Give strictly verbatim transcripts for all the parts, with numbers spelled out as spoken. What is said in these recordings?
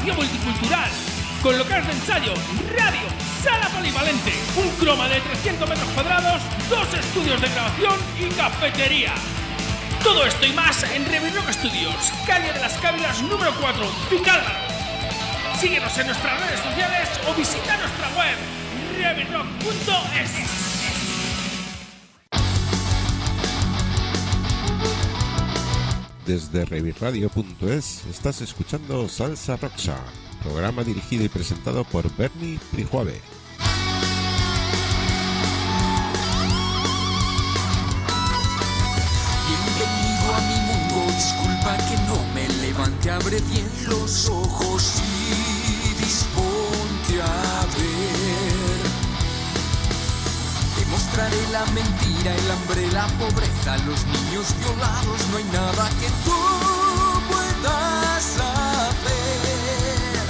espacio multicultural, con locales de ensayo, radio, sala polivalente, un croma de trescientos metros cuadrados, dos estudios de grabación y cafetería. Todo esto y más en Revirrock Studios, calle de las Cávilas número cuatro, Vicálvaro. Síguenos en nuestras redes sociales o visita nuestra web revirrock punto es. Desde revirradio punto es estás escuchando Salsa Roxa, programa dirigido y presentado por Bernie Prijuave. Bienvenido a mi mundo, disculpa que no me levante, abre bien los ojos y disponte a ver. Te mostraré la mentira, el hambre, la pobreza, los niños violados, no hay nada que tú puedas hacer.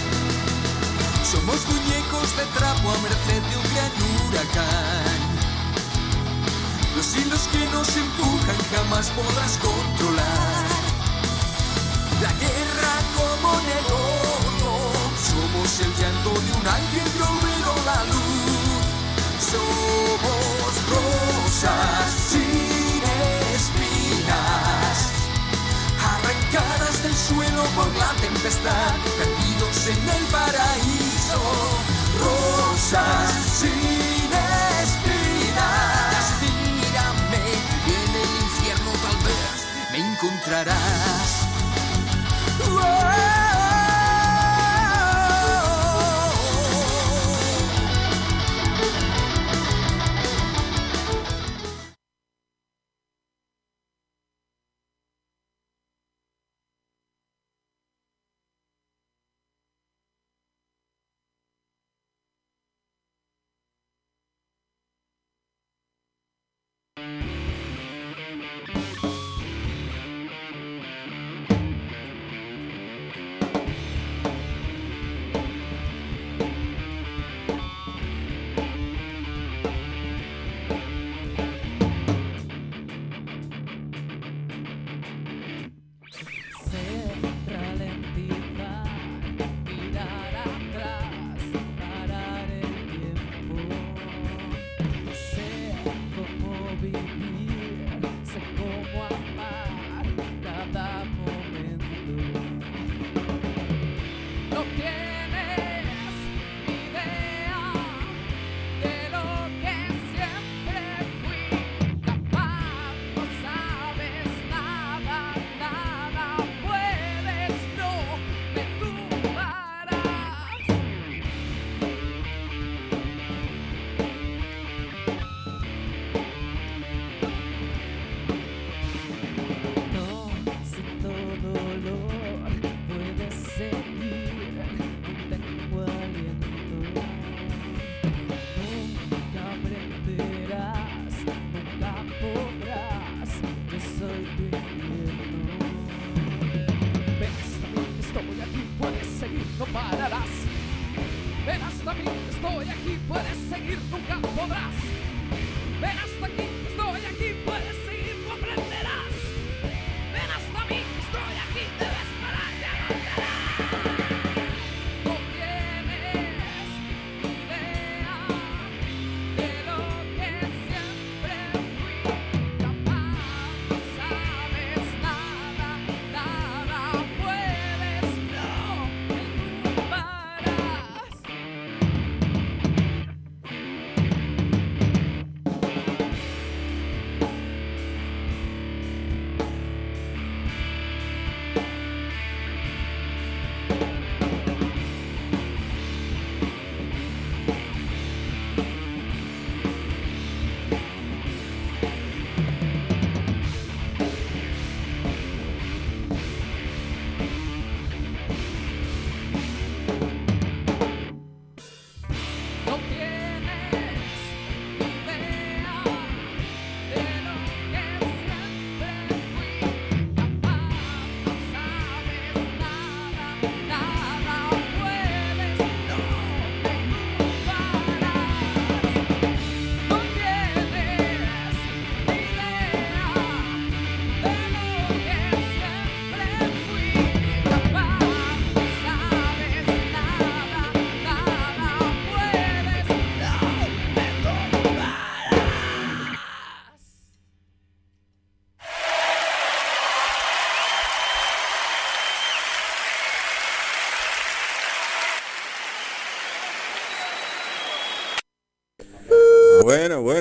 Somos muñecos de trapo a merced de un gran huracán. Los hilos que nos empujan jamás podrás controlar. La guerra como negocio, somos el llanto de un ángel que olvidó la luz. Somos rosas sin espinas, arrancadas del suelo por la tempestad, perdidos en el paraíso. Rosas sin espinas, mírame, en el infierno tal vez me encontrarás. ¡Oh!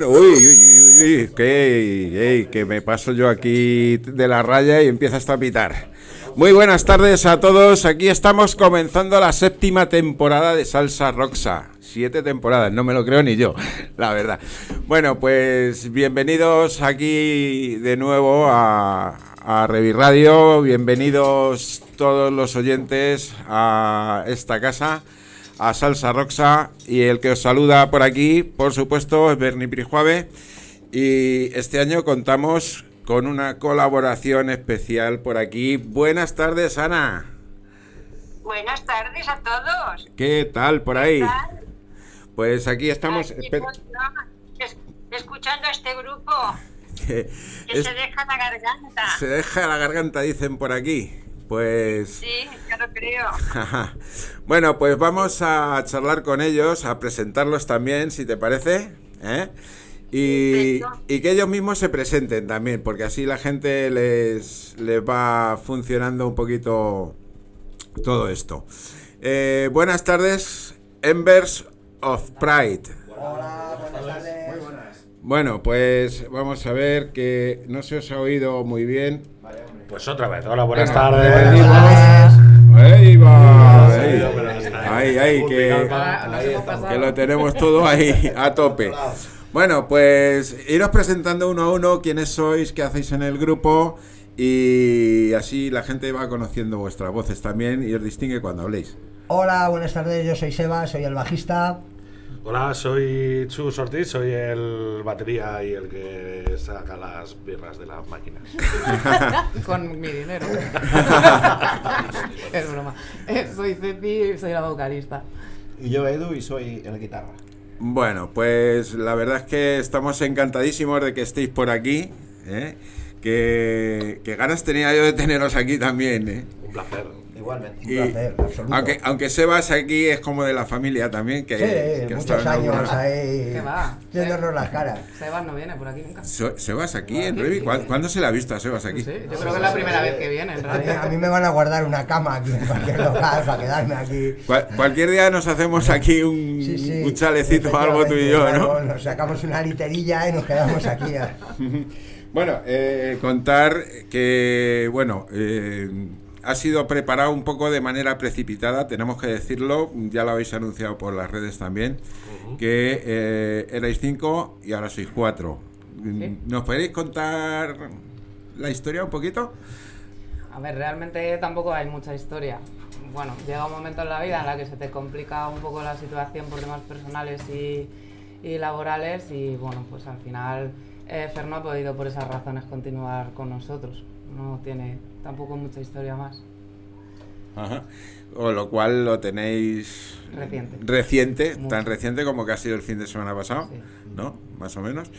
uy, uy, uy, uy, que, ey, que me paso yo aquí de la raya y empieza hasta a pitar. Muy buenas tardes a todos, aquí estamos comenzando la séptima temporada de Salsa Roxa. Siete temporadas, no me lo creo ni yo, la verdad. Bueno, pues bienvenidos aquí de nuevo a, a Revi Radio, bienvenidos todos los oyentes a esta casa, a Salsa Roxa, y el que os saluda por aquí, por supuesto, es Berni Prijuave, y este año contamos con una colaboración especial por aquí. Buenas tardes, Ana. Buenas tardes a todos. ¿Qué tal por ahí? ¿Qué tal? Pues aquí estamos... Aquí, esper- pues, no, es, escuchando a este grupo que que es- se deja la garganta. se deja la garganta, dicen por aquí. Pues... Sí, yo lo creo. Bueno, pues vamos a charlar con ellos, a presentarlos también, si te parece, ¿eh? Y, Perfecto. y que ellos mismos se presenten también, porque así la gente les, les va funcionando un poquito todo esto. Eh, buenas tardes, Embers of Pride. Hola, buenas tardes. Muy buenas. Bueno, pues vamos a ver, que no se os ha oído muy bien. Pues otra vez, hola, buenas Venga, tardes. repetimos. Ahí va. Sí, Ahí, pero está ahí, ahí, que, que lo tenemos todo ahí a tope. Bueno, pues iros presentando uno a uno quiénes sois, qué hacéis en el grupo, y así la gente va conociendo vuestras voces también y os distingue cuando habléis. Hola, buenas tardes. Yo soy Seba, soy el bajista. Hola, soy Chus Ortiz, soy el batería y el que saca las birras de las máquinas. Con mi dinero. Es broma. Eh, soy Cepi, soy la vocalista. Y yo Edu y soy el guitarra. Bueno, pues la verdad es que estamos encantadísimos de que estéis por aquí, ¿eh? que, que ganas tenía yo de teneros aquí también, ¿eh? Un placer. Igualmente. Un Y- placer, absoluto. aunque, aunque Sebas aquí es como de la familia también, que, Sí, que ha muchos estado en años alguna- ahí ¿Qué va? viéndonos las caras. Sebas no viene por aquí nunca. So- Sebas aquí en Revi, ¿Cuándo, ¿cuándo se le ha visto a Sebas aquí? No sé, yo creo que es la primera vez que viene, en A mí, a realidad. mí me van a guardar una cama aquí en cualquier local para quedarme aquí. Cual- cualquier día nos hacemos aquí un, Sí, sí, un chalecito o algo tú y yo, ¿no? claro, nos sacamos una literilla y nos quedamos aquí. a- Bueno, eh, contar que, bueno, eh, ha sido preparado un poco de manera precipitada, tenemos que decirlo, ya lo habéis anunciado por las redes también, que eh, erais cinco y ahora sois cuatro. Sí. ¿Nos podéis contar la historia un poquito? A ver, realmente tampoco hay mucha historia. Bueno, llega un momento en la vida en la que se te complica un poco la situación por temas personales y, y laborales y, bueno, pues al final eh, Fer no ha podido por esas razones continuar con nosotros. No tiene tampoco mucha historia más. Ajá. O lo cual lo tenéis Reciente. reciente, Mucho. tan reciente como que ha sido el fin de semana pasado, Sí. ¿no? Más o menos.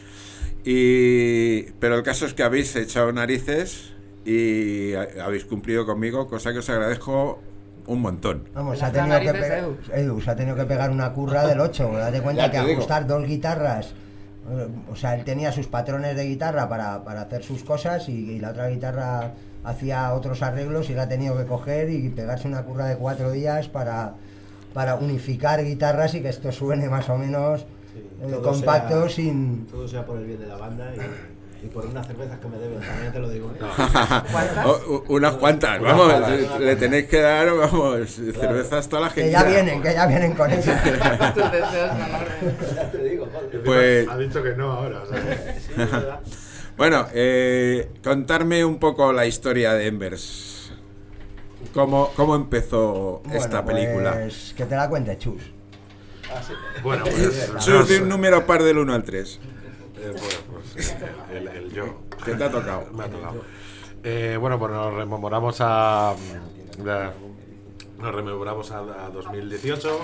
Y pero el caso es que habéis echado narices y ha- habéis cumplido conmigo, cosa que os agradezco un montón. Vamos, se Las ha tenido que narices, pegar, Edu. Edu, se ha tenido que pegar una curra del ocho. Date cuenta Ya que te digo. ajustar dos guitarras, eh, o sea, él tenía sus patrones de guitarra para, para hacer sus cosas y, y la otra guitarra hacía otros arreglos y la ha tenido que coger y pegarse una curra de cuatro días para, para unificar guitarras y que esto suene más o menos eh, todo compacto sea- sin... Todo sea por el bien de la banda y, y por unas cervezas que me deben, también te lo digo. ¿eh? ¿Cuántas? O- u- unas cuantas, Unas vamos, cuantas, le- unas le cuantas. tenéis que dar, vamos, cervezas toda la gente. Que ya vienen, que ya vienen con eso. Tus deseos son enormes. Ya te digo, joder. Pues- Ha dicho que no ahora, o sea. Sí, es verdad. Bueno, eh, contarme un poco la historia de Embers. ¿Cómo, cómo empezó esta Bueno, película? pues que te la cuente, Chus. Ah, sí. Bueno, pues. Sus de un número par del uno al tres. Eh, bueno, pues el, el yo. ¿Qué te ha tocado? Me ha tocado. Eh, bueno, pues nos rememoramos a. de- nos rememoramos a, a dos mil dieciocho,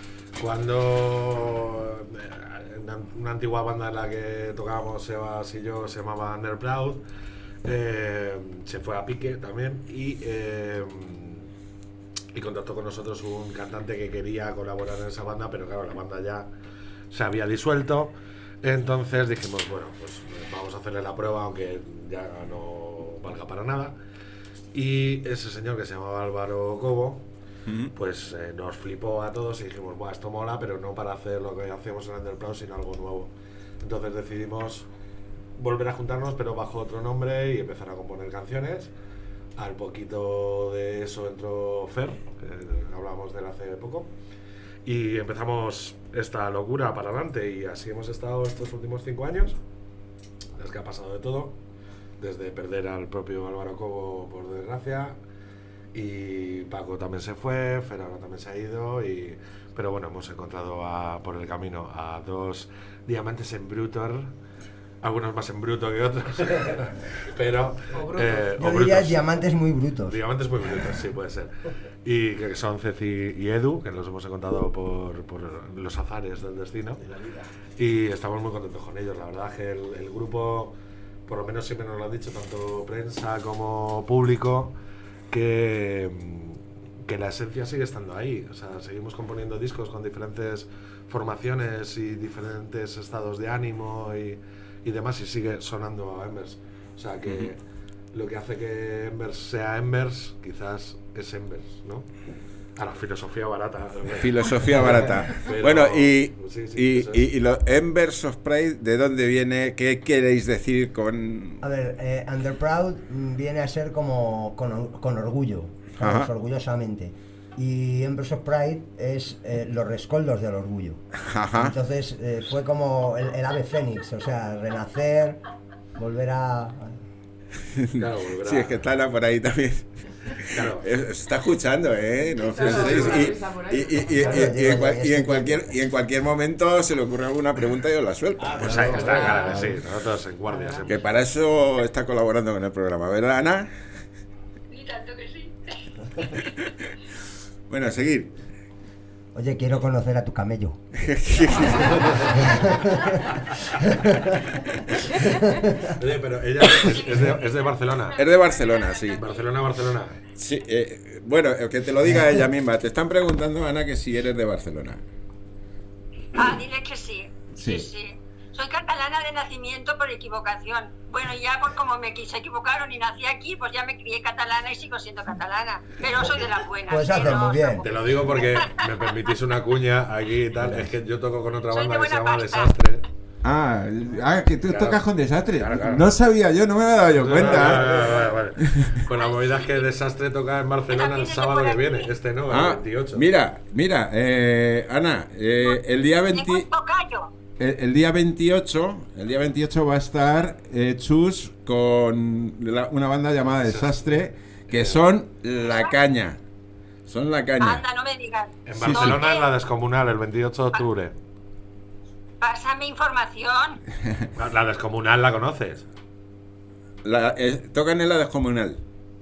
cuando eh, una, una antigua banda en la que tocábamos Sebas y yo se llamaba Nerd Proud. Eh, se fue a pique también y. Eh, y contactó con nosotros un cantante que quería colaborar en esa banda, pero claro, la banda ya se había disuelto. Entonces dijimos, bueno, pues eh, vamos a hacerle la prueba, aunque ya no valga para nada. Y ese señor que se llamaba Álvaro Cobo, Ujú. pues eh, nos flipó a todos y dijimos, bueno, esto mola, pero no para hacer lo que hacemos en Underground, sino algo nuevo. Entonces decidimos volver a juntarnos, pero bajo otro nombre, y empezar a componer canciones. Al poquito de eso entró Fer, que hablábamos de él hace poco, y empezamos esta locura para adelante, y así hemos estado estos últimos cinco años, en los que ha pasado de todo, desde perder al propio Álvaro Cobo, por desgracia, y Paco también se fue, Fer ahora también se ha ido, y, pero bueno, hemos encontrado a, por el camino a dos diamantes en brutor, algunos más en bruto que otros, pero O brutos. eh, Yo o diría brutos. diamantes muy brutos. Diamantes muy brutos, sí, puede ser. Y que son Ceci y Edu, que los hemos encontrado por, por los azares del destino. Y estamos muy contentos con ellos. La verdad que el, el grupo, por lo menos siempre nos lo han dicho, tanto prensa como público, que, que la esencia sigue estando ahí. O sea, seguimos componiendo discos con diferentes formaciones y diferentes estados de ánimo y, y demás, y sigue sonando a Embers. O sea que uh-huh. lo que hace que Embers sea Embers quizás es Embers, ¿no? Ahora, filosofía barata. Filosofía barata. Pero, bueno, y, sí, sí, y, eso es. y, y los Embers of Pride, ¿de dónde viene? ¿Qué queréis decir con...? A ver, eh, Underproud mm, viene a ser como con, or- con orgullo, ¿sabes? Ajá. Orgullosamente. Y Embers of Pride es eh, los rescoldos del orgullo. Ajá. Entonces eh, fue como el, el ave fénix, o sea, renacer, volver a... Claro, volverá. Sí, es que está Ana por ahí también. Claro. Eh, Está escuchando, ¿eh? No os Claro, penséis. una Y, risa por y, ahí. y, y, y- y en cual- y en Claro, cualquier, y en cualquier momento se le ocurre alguna pregunta y os la suelto. Pues ahí está, claro que sí. Nosotros en guardia siempre. Que para eso está colaborando con el programa, ¿verdad, Ana? Y tanto que sí. Bueno, seguir. Oye, quiero conocer a tu camello. Oye, pero ella es, es de, es de Barcelona. Es de Barcelona, sí. Barcelona, Barcelona. Sí, eh, bueno, que te lo diga ella misma. Te están preguntando, Ana, que si eres de Barcelona. Ah, dile que sí. Sí. Sí, sí. Soy catalana de nacimiento por equivocación. Bueno, ya por como me se equivocaron y nací aquí, pues ya me crié catalana y sigo siendo catalana. Pero soy de las buenas. Pues ¿eh? haces No muy bien. os Te lo digo porque me permitís una cuña aquí y tal. Es que yo toco con otra Soy banda de que se buena llama pasta. Desastre. Ah, ah que tú Claro. tocas con Desastre. Claro, claro. No sabía yo, no me había dado yo No, cuenta. no, no, no, no, vale. Pues la movida es que Desastre toca en Barcelona el sábado que viene. Este no, el Ah, veintiocho. mira, mira, eh, Ana, eh, el día Tengo veinte, un tocayo. el, el día veintiocho, el día veintiocho va a estar eh, Chus con la- una banda llamada Desastre, que son La Caña. Son La Caña. Anda, no me digas. En Barcelona en la Descomunal, el veintiocho de octubre. Pásame información. La, la Descomunal la conoces. La- eh, tocan en la Descomunal.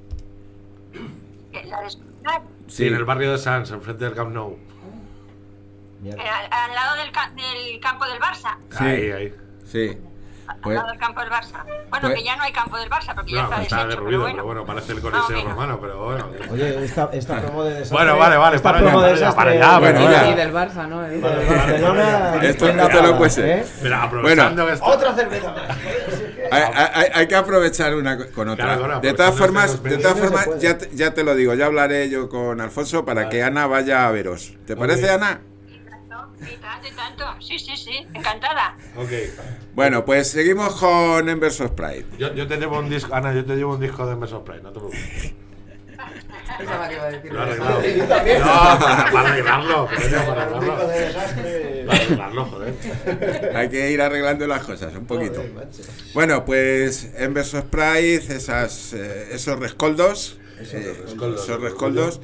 Que la de- Sí, en el barrio de Sants, enfrente del Camp Nou. eh, al, al lado del, ca- del campo del Barça. Sí. Ahí, ahí. Sí. Al Pues- lado del campo del Barça. Bueno, pues- que ya no hay campo del Barça porque ya No, está está deshecho. derruido, pero pero bueno, parece el Ah, Coliseo venga. romano, pero bueno. Oye, esta, esta promo de desastre. Bueno, vale, vale, esta para ya, promo de para ya, para desastre- ya, Bueno, bueno, ya. Y del Barça, ¿no? Eh, Vale, Barcelona. Esto- en la esto no pala, puede ser. ¿eh? Mira, aprovechando que esto. Otra cerveza más. Hay, hay- hay que aprovechar una co- con otra. Claro, claro, de todas aprovechando formas, estos de todas medios no se formas puede. ya, te, ya te lo digo, ya hablaré yo con Alfonso para que Ana vaya a veros. ¿Te parece, Ana? Y tanto, y tanto. Sí, sí, sí. Encantada. Ok. Bueno, pues seguimos con Embers of Pride. Yo, yo te llevo un disco, Ana, yo te llevo un disco de Embers of Pride, no te preocupes. Pensaba que iba a decir Lo he eso. arreglado. Yo también. No, para, para arreglarlo, coño, para Un arreglarlo. disco de desastre. Para arreglarlo, joder. Hay que ir arreglando las cosas un poquito. Joder, macho. Bueno, pues Embers of Pride, esas, eh, esos rescoldos, eh, rescoldos, esos rescoldos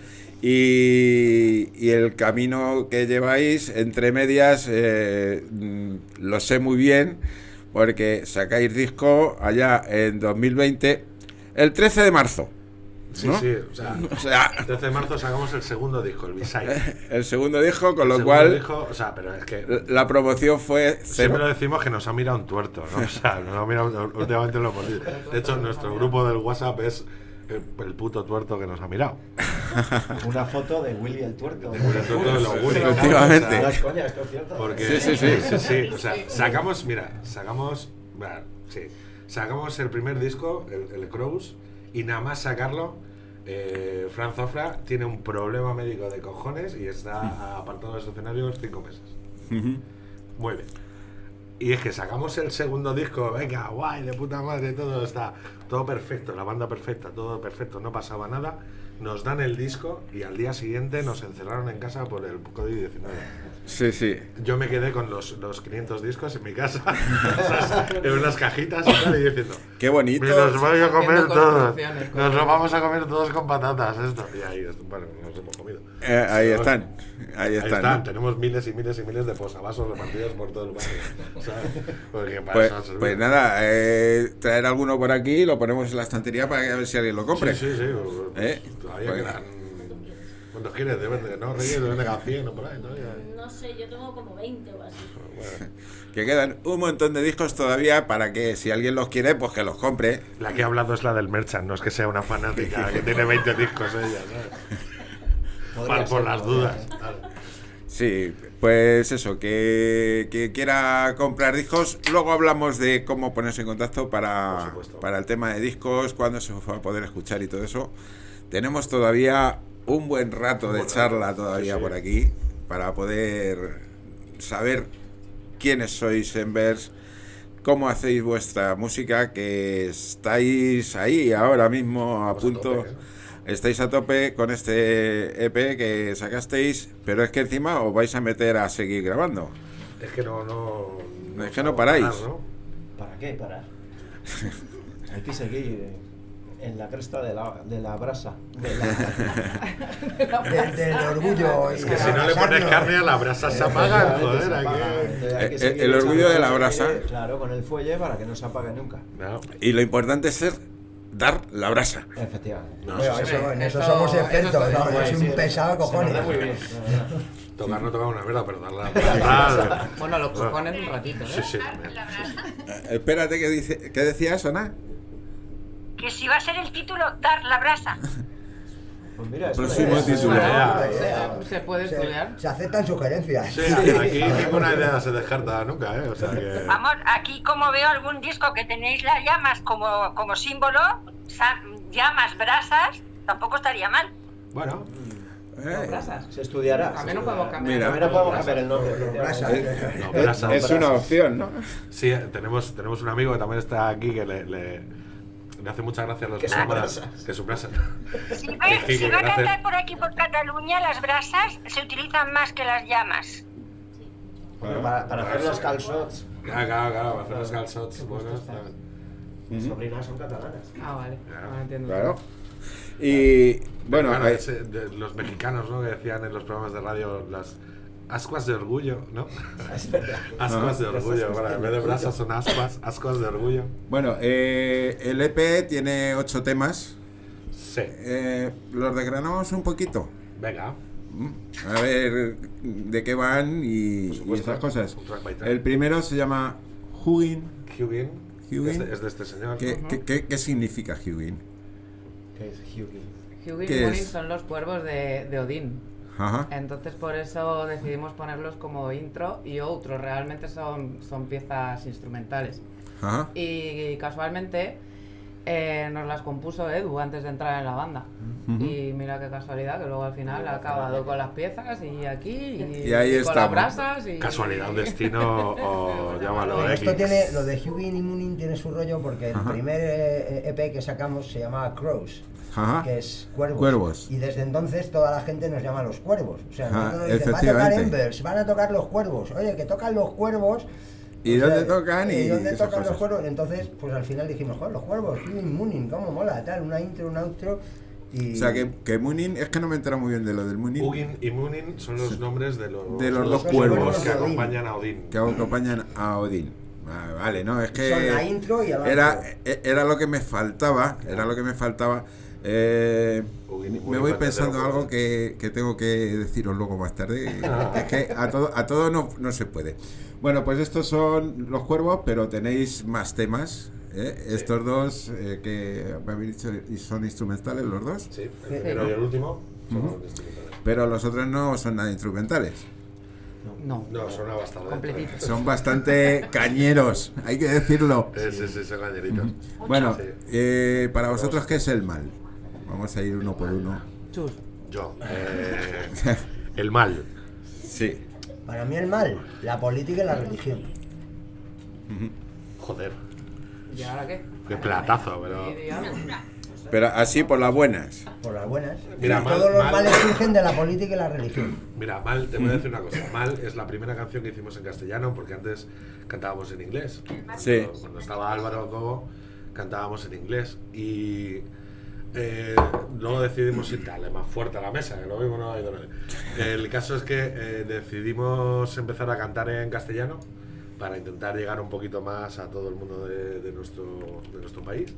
y, y el camino que lleváis entre medias, eh, mm, lo sé muy bien porque sacáis disco allá en dos mil veinte, el trece de marzo. Sí, ¿no? sí, o sea, O sea, el trece de marzo sacamos el segundo disco, el B-Side. el segundo disco, con El lo segundo cual disco, o sea, pero es que la promoción fue cero. siempre decimos que nos ha mirado un tuerto, ¿no? O sea, nos ha mirado, últimamente lo hemos dicho. De hecho, nuestro grupo del WhatsApp es el, el puto tuerto que nos ha mirado. Una foto de Willy el tuerto. Willy el tuerto de los Goonies, Efectivamente. o sea, No es coña, esto es cierto. Porque, Sí, sí, sí. sí, sí, o sea, sacamos, mira, sacamos, bueno, sí, sacamos el primer disco, el, el Crows, y nada más sacarlo, eh, Fran Zofra tiene un problema médico de cojones y está apartado de los escenarios cinco meses. Ujú. Muy bien. Y es que sacamos el segundo disco, venga, guay, de puta madre, todo está, todo perfecto, la banda perfecta, todo perfecto, no pasaba nada. Nos dan el disco y al día siguiente nos encerraron en casa por el COVID diecinueve. Sí, sí. Yo me quedé con los, los quinientos discos en mi casa, en unas cajitas y tal, y diciendo, qué bonito. me los voy a comer Haciendo todos, construcciones, nos los vamos a comer todos con patatas, esto. Y ahí, bueno, nos hemos comido. Eh, ahí Pero, están, ahí están. Ahí están, tenemos miles y miles y miles de posavasos repartidos por todo el barrio. ¿Sabes? Porque para Pues, eso han servido. pues nada, eh, traer alguno por aquí, lo ponemos en la estantería para que a ver si alguien lo compre. Sí, sí, sí. ¿Eh? Todavía Pues- quedan. ¿Cuántos quieres? Deben de, no, Reyes, deben de quedar cien o por ahí. Todavía. No sé, yo tengo como veinte o así. Bueno, Que quedan un montón de discos todavía para que si alguien los quiere, pues que los compre. la que he hablado es la del Merchant, no es que sea una fanática que tiene veinte discos ella, ¿sabes? Podría Para, por ser, las podría dudas. ser. Vale. Sí, pues eso, que, que quiera comprar discos. Luego hablamos de cómo ponerse en contacto Por para, supuesto. para el tema de discos, cuándo se va a poder escuchar y todo eso. Tenemos todavía un buen rato Un de buen charla rato, todavía sí, sí. por aquí para poder saber quiénes sois en Verse, cómo hacéis vuestra música, que estáis ahí ahora mismo a Pues a punto. tope, ¿eh? Estáis a tope con este E P que sacasteis, pero es que encima os vais a meter a seguir grabando. Es que no. no Es que no paráis. parar, ¿no? ¿Para qué parar? Hay que seguir en la cresta de la, de la brasa. De la, De- del orgullo. Es y que si no le pones abrazarnos. carne a la brasa se apaga, Efectivamente, joder. se Aquí. apaga. Entonces hay que Eh, seguir el orgullo echando de la con el brasa. fuelle, claro, con el fuelle para que no se apague nunca. No. Y lo importante es ser dar la brasa. Efectivamente. No, Bueno, sí, sí. eso, en eso, Eso- somos eso expertos, está- ¿no? Pues Yo soy sí, un pesado de se nos cojones. da muy bien, la verdad. Tocar no toca una mierda, pero dar la brasa. Bueno, los cojones un ratito, ¿eh? Sí, sí, también. La brasa. Eh, espérate, ¿qué, dice, ¿qué decías, Ana? Que si va a ser el título, dar la brasa. Pues mira, eso Próximo es- título. Bueno, Ya. se, se puede estudiar. Se, se aceptan sugerencias. Sí, aquí ninguna idea se descarta nunca, ¿eh? O sea que. Vamos, aquí como veo algún disco que tenéis las llamas como, como símbolo, sa- llamas, brasas, tampoco estaría mal. Bueno, Eh, Brasas. Se estudiará. También no se podemos estudiará. cambiar. Mira. También no podemos cambiar el nombre. Brasa. efectivamente. no, es, brasa. es una opción, ¿no? Sí, tenemos, tenemos un amigo que también está aquí que le, le, le hace mucha gracia a los Que son programas. brasas. Que su brasa. Si va, Sí, si que va a gracias. cantar por aquí, por Cataluña, las brasas se utilizan más que las llamas. Bueno, para, para hacer los calzots, Claro, claro, claro, para hacer los calzots buenos. claro. mis sobrinas son catalanas. Ah, vale. Claro. Ahora entiendo. Claro. Y bueno, Claro, eh, ese de los mexicanos, ¿no? Que decían en los programas de radio las ascuas de orgullo, ¿no? Es verdad. Ascuas de Las orgullo, ascuas bueno, de en vez de orgullo. brasas son ascuas, ascuas de orgullo. bueno eh, el E P tiene ocho temas. Sí, Eh, los desgranamos un poquito. venga. Mm, A ver de qué van y, Por y supuesto. esas cosas. Un track by track. El primero se llama Hugin. Hugin, Hugin. Es, de, es de este señor. ¿Qué, ¿no? qué, qué- qué significa Hugin? Que es Hughie. Hugin ¿Qué y Munin es? son los cuervos de, de Odín. Ajá. Entonces por eso decidimos ponerlos como intro y outro. Realmente son, son piezas instrumentales. Ajá. Y casualmente eh, nos las compuso Edu antes de entrar en la banda. Ujú. Y mira qué casualidad que luego al final ha acabado con las piezas y aquí y, Y ahí y con las estamos. brasas y Casualidad, destino o llámalo Esto X. tiene, lo de Hugin y Munin tiene su rollo porque el Ajá. primer eh, E P que sacamos se llamaba Crows, Ajá. que es cuervos. Cuervos. Y desde entonces toda la gente nos llama los cuervos. O sea, Ajá, nosotros nos dicen, va a tocar efectivamente. Embers, van a tocar los cuervos. Oye, que tocan los cuervos. ¿Y O sea, dónde tocan? ¿Y Y dónde esas tocan los cosas. cuervos? Entonces, pues al final dijimos, joder, los cuervos, Hugin, Munin, cómo mola, tal, una intro, un outro. Y... O sea, que, que Munin, es que no me he enterado muy bien de lo del Munin, Hugin y Munin son los nombres de los, De los dos cuervos cuervos que de Odín. acompañan a Odín. que acompañan a Odín. Ah, vale, no, es que Son la intro y el era, outro. e- era lo que me faltaba, era lo que me faltaba. Eh, Hugin y me Munin voy van pensando desde algo los que, que tengo que deciros luego más tarde. Es que a todo, a todo no, no se puede. Bueno, pues estos son los cuervos, pero tenéis más temas. ¿eh? Sí. Estos dos eh, que me habéis dicho y son instrumentales los dos, Sí, el primero y el último son Ujú. instrumentales. pero los otros no son nada instrumentales. no, No, suena bastante. completito. Son bastante cañeros, hay que decirlo. Sí, sí, sí, son cañeritos. Bueno, Sí. eh, para vosotros, ¿qué es el mal? Vamos a ir uno por uno. Chus. Yo, eh, el mal. Sí. Para mí el mal, la política y la religión. Joder. ¿Y ahora qué? Qué platazo, pero... Y digamos, Pero así por las buenas. Por las buenas. Mira, mal- Todos los mal- males surgen de la política y la religión. Mira, Mal, te voy a decir una cosa. Mal es la primera canción que hicimos en castellano, porque antes cantábamos en inglés. Sí. Cuando, cuando estaba Álvaro Cobo, cantábamos en inglés. Y eh, luego decidimos ir darle más fuerte a la mesa, que lo mismo no ha ido nadie. El caso es que eh, decidimos empezar a cantar en castellano para intentar llegar un poquito más a todo el mundo de, de nuestro, de nuestro país.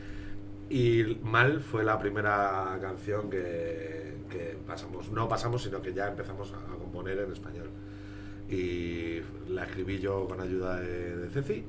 Y Mal fue la primera canción que, que pasamos, no pasamos, sino que ya empezamos a, a componer en español. Y la escribí yo con ayuda de, de Ceci.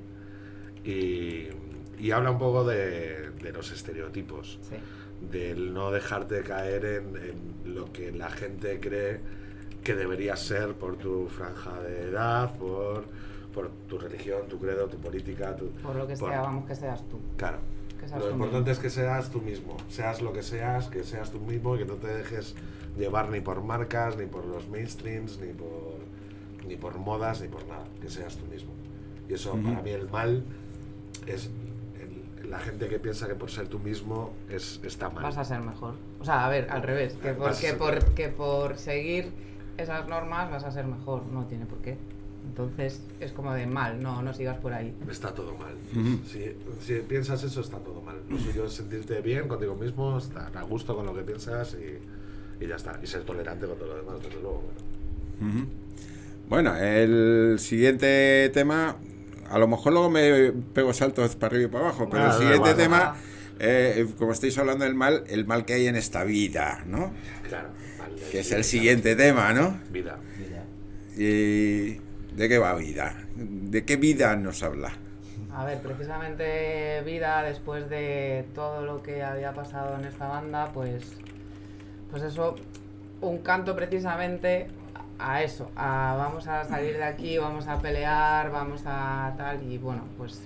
Y, y habla un poco de, de los estereotipos, sí. del no dejarte caer en, en lo que la gente cree que deberías ser por tu franja de edad, por, por tu religión, tu credo, tu política. Tu, por lo que por- sea, vamos, que seas tú. Claro. Que seas Lo tú importante mismo. es que seas tú mismo, seas lo que seas, que seas tú mismo y que no te dejes llevar ni por marcas, ni por los mainstreams, ni por, ni por modas, ni por nada, que seas tú mismo. Y eso, Ujú. para mí, el mal es el- la gente que piensa que por ser tú mismo es, está mal. Vas a ser mejor. O sea, a ver, al revés. Que por, Vas a que ser por, mejor. que por seguir esas normas vas a ser mejor. No tiene por qué. Entonces es como de mal, no, no sigas por ahí. Está todo mal. Ujú. si, si piensas eso, está todo mal. Lo suyo es sentirte bien contigo mismo, estar a gusto con lo que piensas y, y ya está. Y ser tolerante con todo lo demás, desde luego. Bueno. Ujú. Bueno, el siguiente tema, a lo mejor luego me pego saltos para arriba y para abajo, pero Ah, el da siguiente igual. tema, eh, como estáis hablando del mal, el mal que hay en esta vida, ¿no? Claro, mal de Que es vida, el siguiente tema, ¿no? Vida. ¿Y de qué va vida? ¿De qué vida nos habla? A ver, precisamente vida, después de todo lo que había pasado en esta banda, pues, pues eso, un canto precisamente a eso, a vamos a salir de aquí, vamos a pelear, vamos a tal, y bueno, pues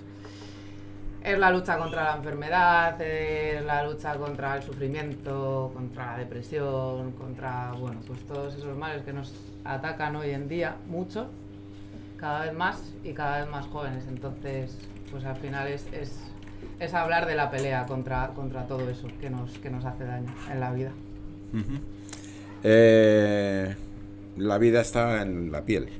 es la lucha contra la enfermedad, es la lucha contra el sufrimiento, contra la depresión, contra, bueno, pues todos esos males que nos atacan hoy en día, mucho, cada vez más y cada vez más jóvenes. Entonces, pues al final es, es, es hablar de la pelea contra, contra todo eso que nos, que nos hace daño en la vida. Ujú. Eh, la vida está en la piel.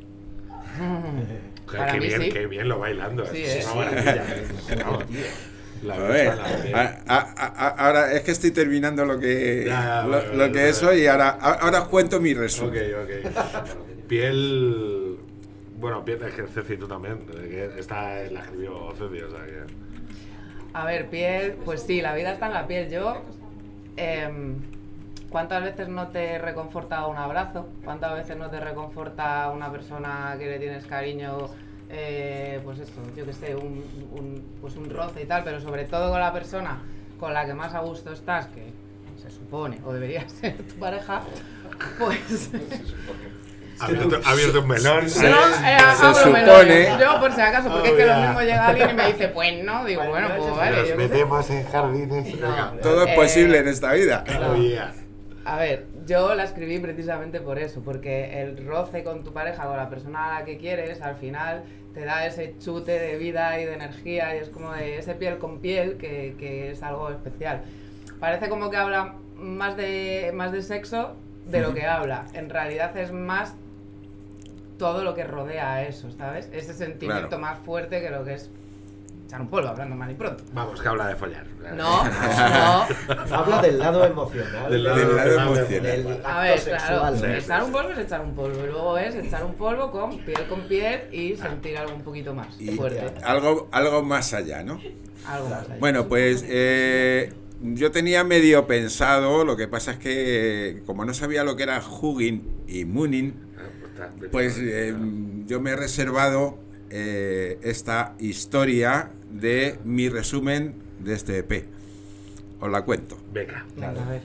Qué, Para qué mí bien, sí. qué bien lo bailando. Sí, es ¿eh? una maravilla. Vamos. La A verdad ver, está en la piel. a- a- a- ahora es que estoy terminando lo que Ya, ya, lo, vale, lo vale, que vale. eso y ahora a- ahora os cuento mi Ok, resumen. ok. Piel. Bueno, piel es que Ceci tú también. Que esta la escribió Ceci, o sea que. A ver, piel, pues sí, la vida está en la piel. Yo, em, ¿cuántas veces no te reconforta un abrazo? ¿Cuántas veces no te reconforta una persona que le tienes cariño? Eh, pues eso, yo qué sé, un, un, pues un roce y tal, pero sobre todo con la persona con la que más a gusto estás, que se supone, o debería ser tu pareja, pues... Ha abierto, ha abierto un melón. Yo, Se- eh, se abro supone- melones. Yo, por si acaso, porque Oh, es que lo ya. mismo llega alguien y me dice, pues no, digo, bueno, pues vale. Nos yo qué sé. metemos en jardines. No. Todo es Eh, posible en esta vida. Oh, yeah. A ver, yo la escribí precisamente por eso, porque el roce con tu pareja, con la persona a la que quieres, al final te da ese chute de vida y de energía y es como de ese piel con piel que, que es algo especial. Parece como que habla más de, más de sexo de lo que habla. En realidad es más todo lo que rodea a eso, ¿sabes? Ese sentimiento Claro. más fuerte que lo que es echar un polvo, hablando mal y pronto. Vamos, que habla de follar. No, no. Habla del lado emocional. Del lado del- emocional. del A acto ver, sexual. claro, Sí, echar sí, un polvo es echar un polvo y luego es echar un polvo con piel con piel y sentir algo un poquito más Y fuerte. algo algo más allá, ¿no? Algo más allá. Bueno, pues eh, yo tenía medio pensado, lo que pasa es que como no sabía lo que era Hugin y Munin, pues eh, yo me he reservado eh, esta historia de mi resumen de este E P. Os la cuento. Venga. Venga, a ver.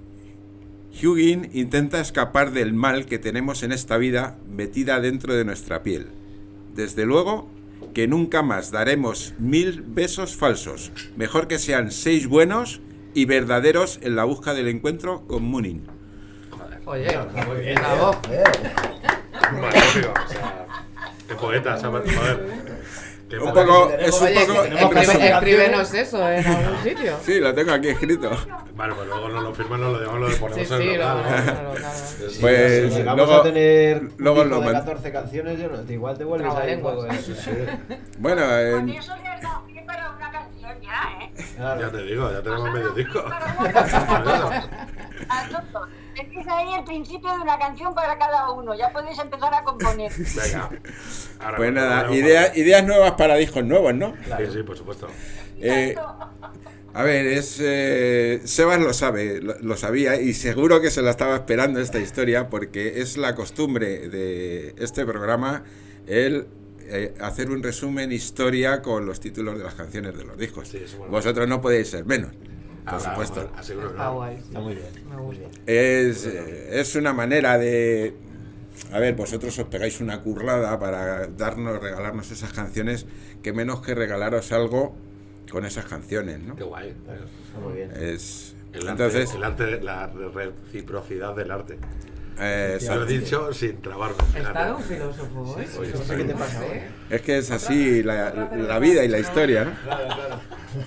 Hugin intenta escapar del mal que tenemos en esta vida metida dentro de nuestra piel. Desde luego que nunca más daremos mil besos falsos. Mejor que sean seis buenos y verdaderos en la búsqueda del encuentro con Munin. Oye, Muy bien, bravo. Eh, Magnífico. O sea, qué poeta, ¿sabes? Joder. Que un para poco, que se es un Oye, poco... que- en resumen. escribe- escríbenos eso en algún sitio. Sí, lo tengo aquí escrito. Vale, pues luego no lo firman, no lo dejamos, lo Sí, ponemos sí, en el lo local, ¿no? claro, claro. Sí, Pues, Si vamos luego- a tener un luego disco lo de man- catorce canciones, yo no, igual te vuelves ahí un poco. Trabalenguas. de- sí. Bueno, Con eh, eso le has dado pie para una canción ya, ¿eh? Claro. Ya te digo, ya tenemos medio disco. Para una canción. A todos. Empieza ahí el principio de una canción para cada uno. Ya podéis empezar a componer. Venga. Ahora pues nos nada, ponemos idea- para- ideas nuevas para discos nuevos, ¿no? Sí, sí, por supuesto. Eh, a ver, es eh, Sebas lo sabe, lo, lo sabía y seguro que se la estaba esperando esta historia porque es la costumbre de este programa el eh, hacer un resumen historia con los títulos de las canciones de los discos. Sí, eso mola. Vosotros no podéis ser menos, por Ahora, supuesto. bueno, aseguro que Está no. guay. Está muy bien. Me gusta. Es, eh, es una manera de... A ver, vosotros os pegáis una currada para darnos, regalarnos esas canciones, que menos que regalaros algo con esas canciones, ¿no? Qué guay. Está muy bien. Es... El arte, Entonces, el arte, la reciprocidad del arte. eh, Lo he dicho sin trabarme. Está un filósofo hoy. Oye, No sé qué te pasa hoy. es que es así la, la vida y la historia, ¿no? Claro, claro.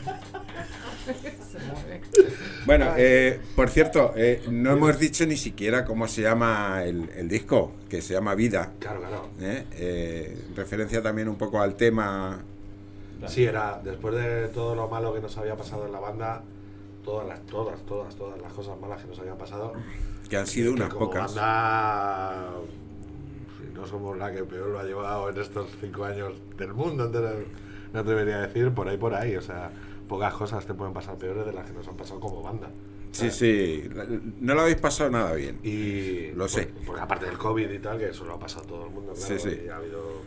Se mueve. Bueno, eh, por cierto, eh, no hemos dicho ni siquiera cómo se llama el, el disco, que se llama Vida. Claro, claro. ¿eh? Eh, referencia también un poco al tema. Sí, era después de todo lo malo que nos había pasado en la banda, todas las, todas, todas, todas las cosas malas que nos habían pasado. Que han sido que unas como pocas. banda, si no somos la que peor lo ha llevado en estos cinco años del mundo entero, no te debería decir por ahí, por ahí. O sea, pocas cosas te pueden pasar peores de las que nos han pasado como banda. Sí, ¿sabes? sí, la- no lo habéis pasado nada bien. Y Lo sé. Porque, porque aparte del COVID y tal, que eso lo ha pasado todo el mundo, claro, Sí, sí. y ha habido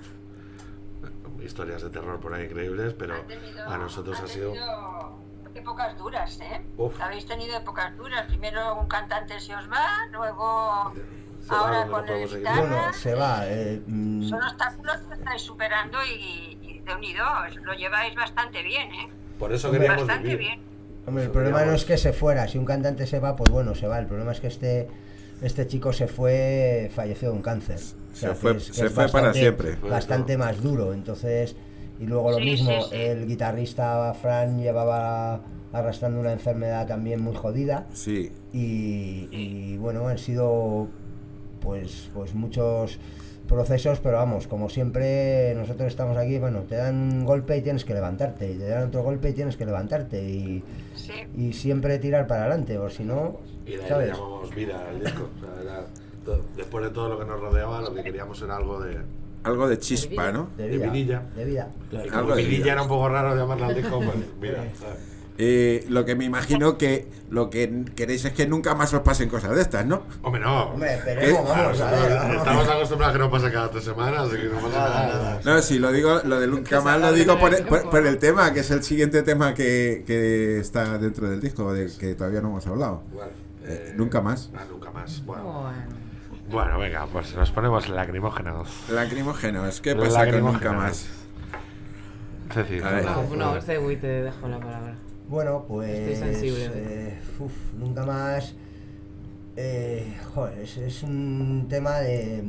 historias de terror por ahí increíbles, pero Han tenido- a nosotros han ha sido... tenido épocas duras, ¿eh? Uf. Habéis tenido épocas duras. Primero un cantante se os va, luego Se va, ahora donde no con el podemos seguir. guitarra. Bueno, se va. eh, mm, Son obstáculos que estáis superando y, y de unido lo lleváis bastante bien, ¿eh? Por eso Hombre, queríamos Bastante vivir. bien. Hombre, el Eso problema no digamos. es que se fuera. Si un cantante se va, pues bueno, se va. El problema es que este este chico se fue, falleció de un cáncer. O sea, Se fue- que es- que se es fue para bastante- siempre. Bastante más duro. Entonces, y luego lo Sí, mismo, sí, sí. el guitarrista Fran llevaba arrastrando una enfermedad también muy jodida. Sí, Y, y, bueno, han sido pues pues muchos procesos, pero vamos, como siempre nosotros estamos aquí, bueno, te dan un golpe y tienes que levantarte, y te dan otro golpe y tienes que levantarte, y, Sí. y siempre tirar para adelante, o si no, Y de ahí le ¿sabes? llamamos vida al disco. O sea, era todo- después de todo lo que nos rodeaba, lo que queríamos era algo de... algo de chispa, ¿no? De de vida, vidilla. de vida. Y Algo como de vidilla vida. era un poco raro llamarla al disco, pues vida, ¿sabes? Eh, lo que me imagino que lo que queréis es que nunca más os pasen cosas de estas, ¿no? Hombre, no. Hombre, esperemos, Claro, vamos a ver, nosotros vamos. estamos acostumbrados a que no pase cada tres semanas, así que no pasa Nada, nada. nada. No, si lo digo, lo de nunca más lo digo por, el- por- por el tema, que es el siguiente tema que, que está dentro del disco, de que todavía no hemos hablado. Bueno, Eh, eh, nunca más. ah, nunca más. Bueno. Bueno. Bueno, venga, pues nos ponemos lacrimógenos. Lacrimógenos, ¿qué pasa con nunca más? Ceci, A ver. No, no, Segui, te dejo la palabra. Bueno, pues Estoy sensible, eh, uf, nunca más. Eh, joder, es, es un tema de.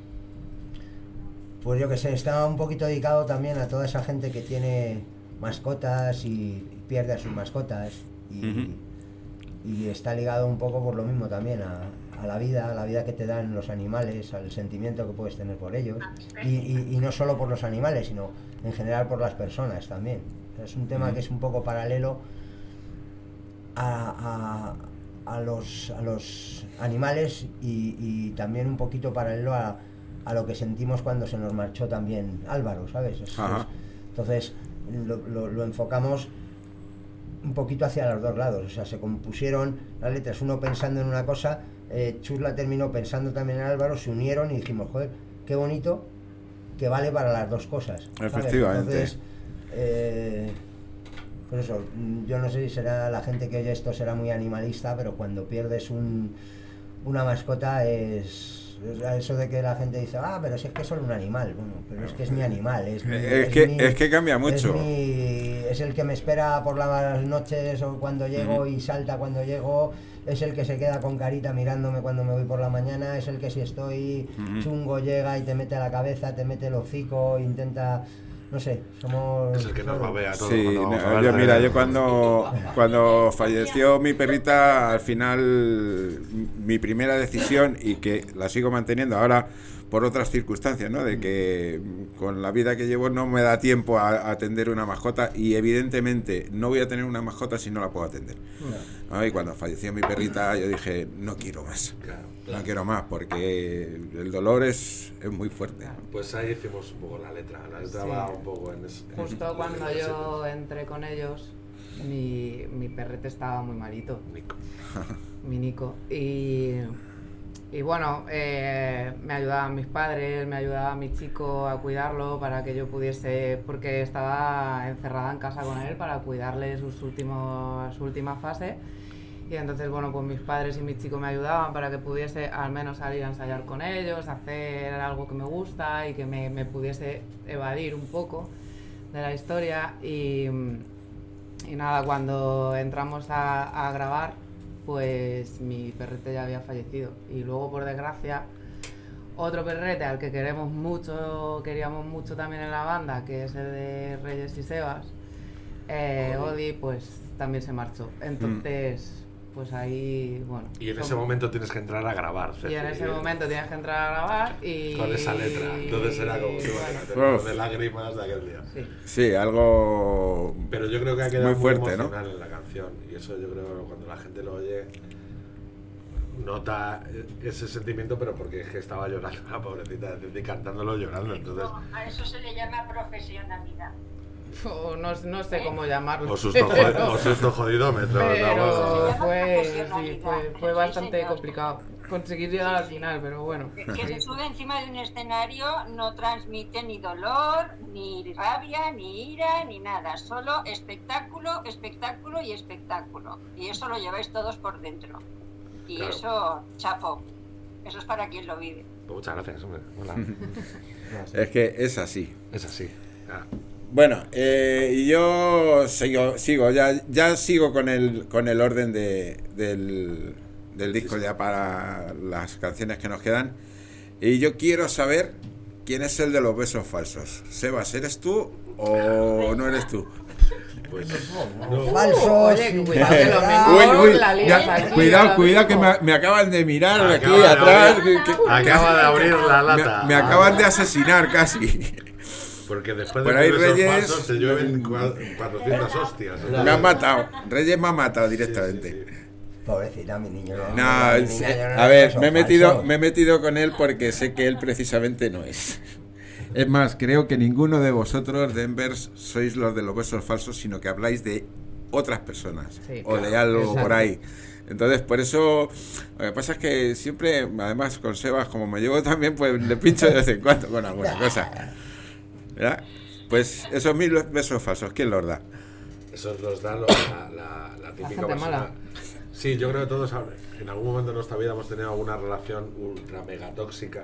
Pues yo que sé, está un poquito dedicado también a toda esa gente que tiene mascotas y pierde a sus mascotas. Y, Ujú. y está ligado un poco por lo mismo también a, a la vida, a la vida que te dan los animales, al sentimiento que puedes tener por ellos. Y, y- y no solo por los animales, sino en general por las personas también. Es un tema que es un poco paralelo a, a- a los, a los animales y, y también un poquito paralelo a, a lo que sentimos cuando se nos marchó también Álvaro, ¿sabes? Es- Ajá. es- entonces lo, lo- lo enfocamos un poquito hacia los dos lados, o sea, se compusieron las letras, uno pensando en una cosa, eh, Chus la terminó pensando también en Álvaro, se unieron y dijimos, joder, qué bonito, que vale para las dos cosas. ¿sabes? Efectivamente. Entonces, eh, pues eso, mm, yo no sé si será la gente que oye esto será muy animalista, pero cuando pierdes un, una mascota es, es eso de que la gente dice, ah, pero si es que es solo un animal, bueno, pero es que es mi animal, es, mi- Es que- mi- es que cambia mucho. Es, mi- es el que me espera por las noches o cuando llego Ujú. y salta cuando llego, es el que se queda con carita mirándome cuando me voy por la mañana, es el que si estoy Ujú. chungo llega y te mete a la cabeza, te mete el hocico, intenta no sé, somos... Es el que nos babea a todos. Sí, cuando vamos no, a hablar yo de- mira, yo cuando, cuando falleció mi perrita, al final mi primera decisión, y que la sigo manteniendo ahora por otras circunstancias, ¿no? De que con la vida que llevo no me da tiempo a, a atender una mascota, y evidentemente no voy a tener una mascota si no la puedo atender. ¿No? Y cuando falleció mi perrita yo dije, no quiero más, Claro. no quiero más, porque el dolor es, es muy fuerte. Pues ahí hicimos un poco la letra. La letra Sí. va un poco en ese. Justo en cuando ese- yo entré con ellos, mi, mi perrete estaba muy malito, Nico. mi Nico. Y, y bueno, eh, me ayudaban mis padres, me ayudaba mi chico a cuidarlo para que yo pudiese, porque estaba encerrada en casa con él para cuidarle sus últimos, su última fase. Y entonces, bueno, pues mis padres y mi chico me ayudaban para que pudiese al menos salir a ensayar con ellos, hacer algo que me gusta y que me, me pudiese evadir un poco de la historia. Y, y nada, cuando entramos a, a grabar, pues mi perrete ya había fallecido. Y luego, por desgracia, otro perrete al que queremos mucho, queríamos mucho también en la banda, que es el de Reyes y Sebas, eh, Odi, pues también se marchó. Entonces... pues ahí, bueno... Y en ese como- momento tienes que entrar a grabar. Y en Ceci, ese ¿eh? momento tienes que entrar a grabar y... Con esa letra. Entonces era como que bueno, Uf. de lágrimas de aquel día. sí. Sí, algo... Pero yo creo que ha quedado Muy muy, fuerte, ¿no? emocional en la canción. Y eso yo creo que cuando la gente lo oye, nota ese sentimiento, pero porque es que estaba llorando la pobrecita de Ceci, cantándolo llorando. Entonces, No, a eso se le llama profesionalidad. O no, no sé cómo llamarlo. o susto, jod- o susto jodidómetro. Pero ¿no? fue, sí, fue, fue bastante complicado conseguir llegar al final, pero bueno. Que se sube encima de un escenario no transmite ni dolor, ni rabia, ni ira, ni nada. Solo espectáculo, espectáculo y espectáculo. Y eso lo lleváis todos por dentro. Y Claro. eso, chapo. Eso es para quien lo vive. Pues muchas gracias, hombre. Hola. Es que es así. Es así. Ah, Bueno, eh, y yo sigo, sigo ya, ya sigo con el, con el orden de, del, del disco ya para las canciones que nos quedan. Y yo quiero saber quién es el de los besos falsos. Sebas, ¿eres tú o no eres tú? pues, Falsos. Oye, sin cuidado que lo falsedad. mismo- Uy, uy, la lías ya, aquí cuidado, ahora cuidado, que mismo. me, me acaban de mirar aquí Acaba de atrás. abrir- que- que- acaba de abrir la me, lata. me acaban de asesinar casi. Porque después Por de ahí que besos Reyes- falsos se llueven cua- cuatrocientas hostias. Me han matado. Reyes me ha matado Sí, sí, directamente. sí. Pobrecita, mi niño. No, No, mi es- niña, yo no a le ver, beso me he metido, falso. me he metido con él porque sé que él precisamente no es. Es más, creo que ninguno de vosotros, Denvers, sois los de los besos falsos, sino que habláis de otras personas Sí, o de claro, algo exacto. por ahí. Entonces, por eso, lo que pasa es que siempre, además con Sebas, como me llevo también, pues le pincho de vez en cuando con alguna cosa. ¿Verdad? Pues esos mil besos falsos, ¿quién los da? Eso los da lo- la, la, la típica gente persona. mala. Sí, yo creo que todos en algún momento de nuestra vida hemos tenido alguna relación ultra mega tóxica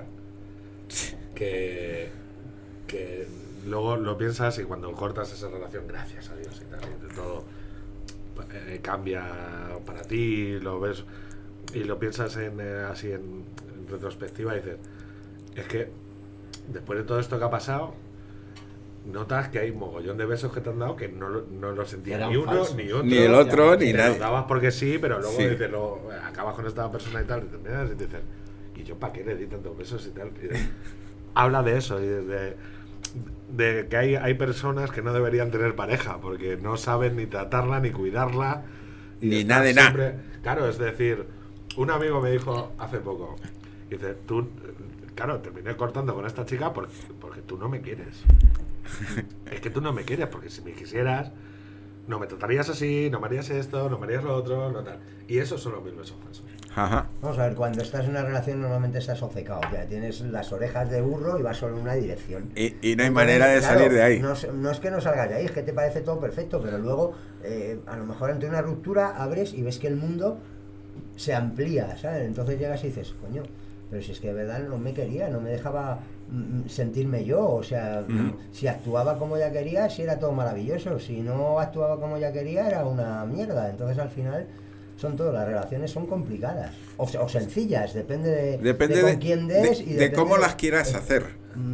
que, que luego lo piensas y cuando cortas esa relación, gracias a Dios y tal, y de todo eh, cambia para ti, lo ves y lo piensas en, eh, así en, en retrospectiva y dices, es que después de todo esto que ha pasado, notas que hay mogollón de besos que te han dado que no, lo- no lo sentía Eran ni uno falsos. ni otro. Ni el otro, Y ni te nadie. los dabas porque sí, pero luego Sí. dices, luego, eh, acabas con esta persona y tal, y te miras y te dices, ¿y yo para qué le di tantos besos y tal? Y de- habla de eso, y de, de que hay, hay personas que no deberían tener pareja porque no saben ni tratarla, ni cuidarla. y Ni están nada de nada. siempre- Claro, es decir, un amigo me dijo hace poco, dice, tú, claro, terminé cortando con esta chica porque, porque tú no me quieres. Es que tú no me quieres, porque si me quisieras, no me tratarías así, no me harías esto, no me harías lo otro, no tal. Y esos son los mil besos falsos. Ajá. Vamos a ver, cuando estás en una relación normalmente estás obcecado, ya tienes las orejas de burro y vas solo en una dirección. Y, y no hay Entonces, manera de claro, salir de ahí. No, es- no es que no salgas de ahí, es que te parece todo perfecto, pero luego eh, a lo mejor ante una ruptura abres y ves que el mundo se amplía, ¿sabes? Entonces llegas y dices, coño, pero si es que de verdad no me quería, no me dejaba mm, sentirme yo, o sea, Ujú. si actuaba como ella quería, sí era todo maravilloso, si no actuaba como ella quería, era una mierda. Entonces al final son todo, las relaciones son complicadas o, o sencillas, depende de, Depende de de, con quién de- des y de depende cómo de- las quieras eh, hacer. mm,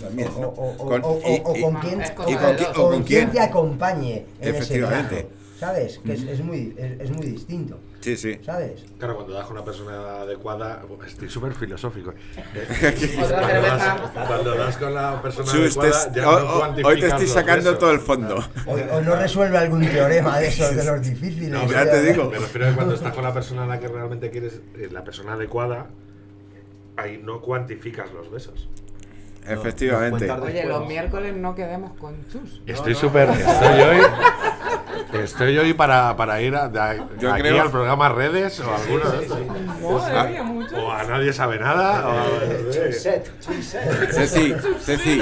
también. O, ¿no? o- o- Con- o- y- o- o y- con quién, es o cosa con de qui- dos. o ¿O con con quién quién? te acompañe en ese Efectivamente. viaje, ¿sabes? Que es, es muy, es, es muy distinto, Sí, sí. ¿sabes? Claro, cuando das con una persona adecuada, estoy súper filosófico. Otra Cuando cerveza. das, cuando das con la persona Chus, te- adecuada, ya ho- no ho- cuantificas hoy te estoy los sacando besos. todo el fondo. O, o no resuelve algún teorema de esos, de los difíciles. No, ya te digo. Me refiero a que cuando estás con la persona a la que realmente quieres, eh, la persona adecuada, ahí no cuantificas los besos. Efectivamente. cuentas de- Oye, los Después. miércoles no quedemos con Chus. Estoy no. súper. Estoy hoy. Estoy hoy para, para ir a, de a- Yo aquí creo- al programa Redes o alguno de estos. Madre mía, mucho. O a Nadie Sabe Nada. O, Chunset, chunset. Ceci, Ceci,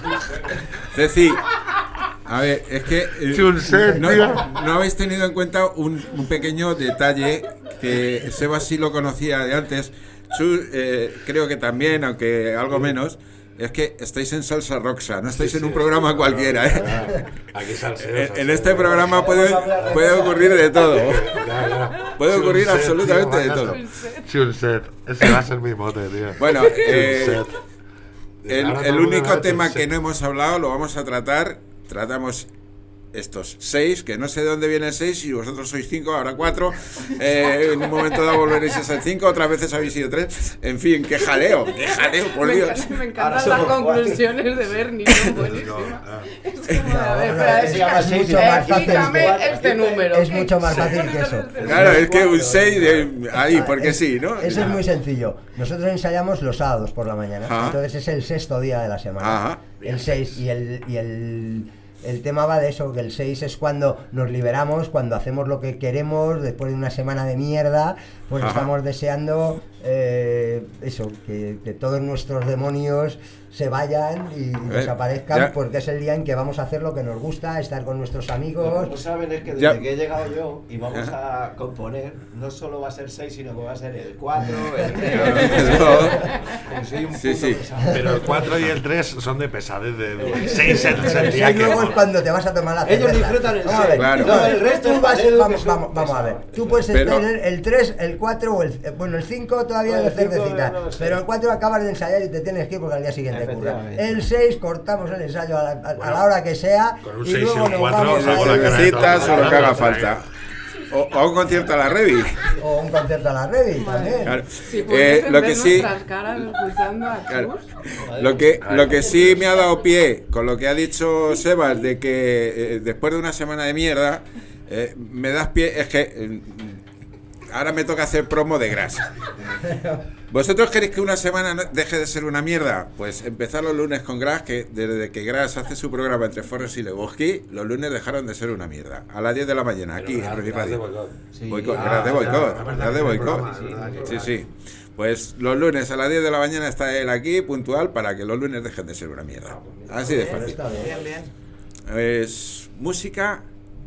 Ceci. A ver, es que eh, Chunset, no, tío. no habéis tenido en cuenta un, un pequeño detalle que Seba sí lo conocía de antes. Chu, eh, creo que también, aunque algo menos. Es que estáis en Salsa Roxa, no estáis Sí, en un sí, programa sí, cualquiera, ¿eh? claro. Aquí salseo, En, salseo. en este programa puede, puede ocurrir de todo. Ya, ya. Puede ocurrir Chunset, absolutamente de tío, todo. vaya- Chunset. Ese va a ser mi mote, tío. Bueno, eh, Chunset. el, Ahora todo el el mundo único habla de tema Chunset. que no hemos hablado lo vamos a tratar. Tratamos estos seis, que no sé de dónde viene el seis, si vosotros sois cinco, ahora cuatro. Eh, en un momento dado volveréis a ser cinco, otras veces habéis sido tres. En fin, qué jaleo, qué jaleo, por Me, Dios. encantan, me Ahora encantan las somos cuatro. conclusiones de Bernie, son No, buenísimas. ah. Es como, a ver, No, espera, es se llama es seis, mucho más fácil. explícame este número. Es ¿qué? mucho más fácil Pones que eso. este número. Claro, es que un seis de ahí, porque Es- sí, ¿no? Eso es muy sencillo. Nosotros ensayamos los sábados por la mañana. Ajá. Entonces es el sexto día de la semana. Ajá. El seis. Y el, y el, el tema va de eso, que el seis es cuando nos liberamos, cuando hacemos lo que queremos, después de una semana de mierda, pues Ajá. estamos deseando eh, eso, que, que todos nuestros demonios se vayan y ver, desaparezcan, ya. porque es el día en que vamos a hacer lo que nos gusta, estar con nuestros Lo que amigos. no saben es que desde Ya. que he llegado yo y vamos a componer, no solo va a ser seis, sino que va a ser el cuatro, el tres. Porque soy un Sí, puto sí. pesado. Pero el cuatro y el tres son de pesadez de de seis el, Pero el el día seis que. luego es cuando te vas a tomar la Ellos cerveza. disfrutan el Vamos a ver, seis. Claro. No, el resto tú es vas- valero que vamos, son vamos, vamos a ver. pesados. Tú puedes Pero- tener el tres, el cuatro o el. eh, Bueno, el cinco todavía Bueno, de el cinco, cervecita. no lo sé. Pero el cuatro acabas de ensayar y te tienes que ir porque al día siguiente curra. Efectivamente. El seis cortamos el ensayo a la, a- a Bueno, la hora que sea. con un y seis y luego un nos cuatro vamos hago a la ir- cara de Citas o lo que haga todo. falta. O, o un concierto a la Revi. O un concierto a la Revi también. Claro. Si Eh, pudiesen lo ver que sí. nuestras caras escuchando a Claro. Chus. Lo que, lo que sí me ha dado pie con lo que ha dicho Sebas de que eh, después de una semana de mierda eh, me das pie, es que eh, ahora me toca hacer promo de grasa. ¿Vosotros queréis que una semana no- deje de ser una mierda? Pues empezar los lunes con Gras, que desde que Gras hace su programa entre Forres y Lebowski, los lunes dejaron de ser una mierda. A las diez de la mañana, aquí en Revir Radio. Boicot, Ah, Gras de boicot, ya, Gras de el boicot. programa, ¿verdad? Sí, sí. Pues los lunes a las diez de la mañana está él aquí, puntual, para que los lunes dejen de ser una mierda. Así de Pero fácil. está bien. Bien, bien. Es música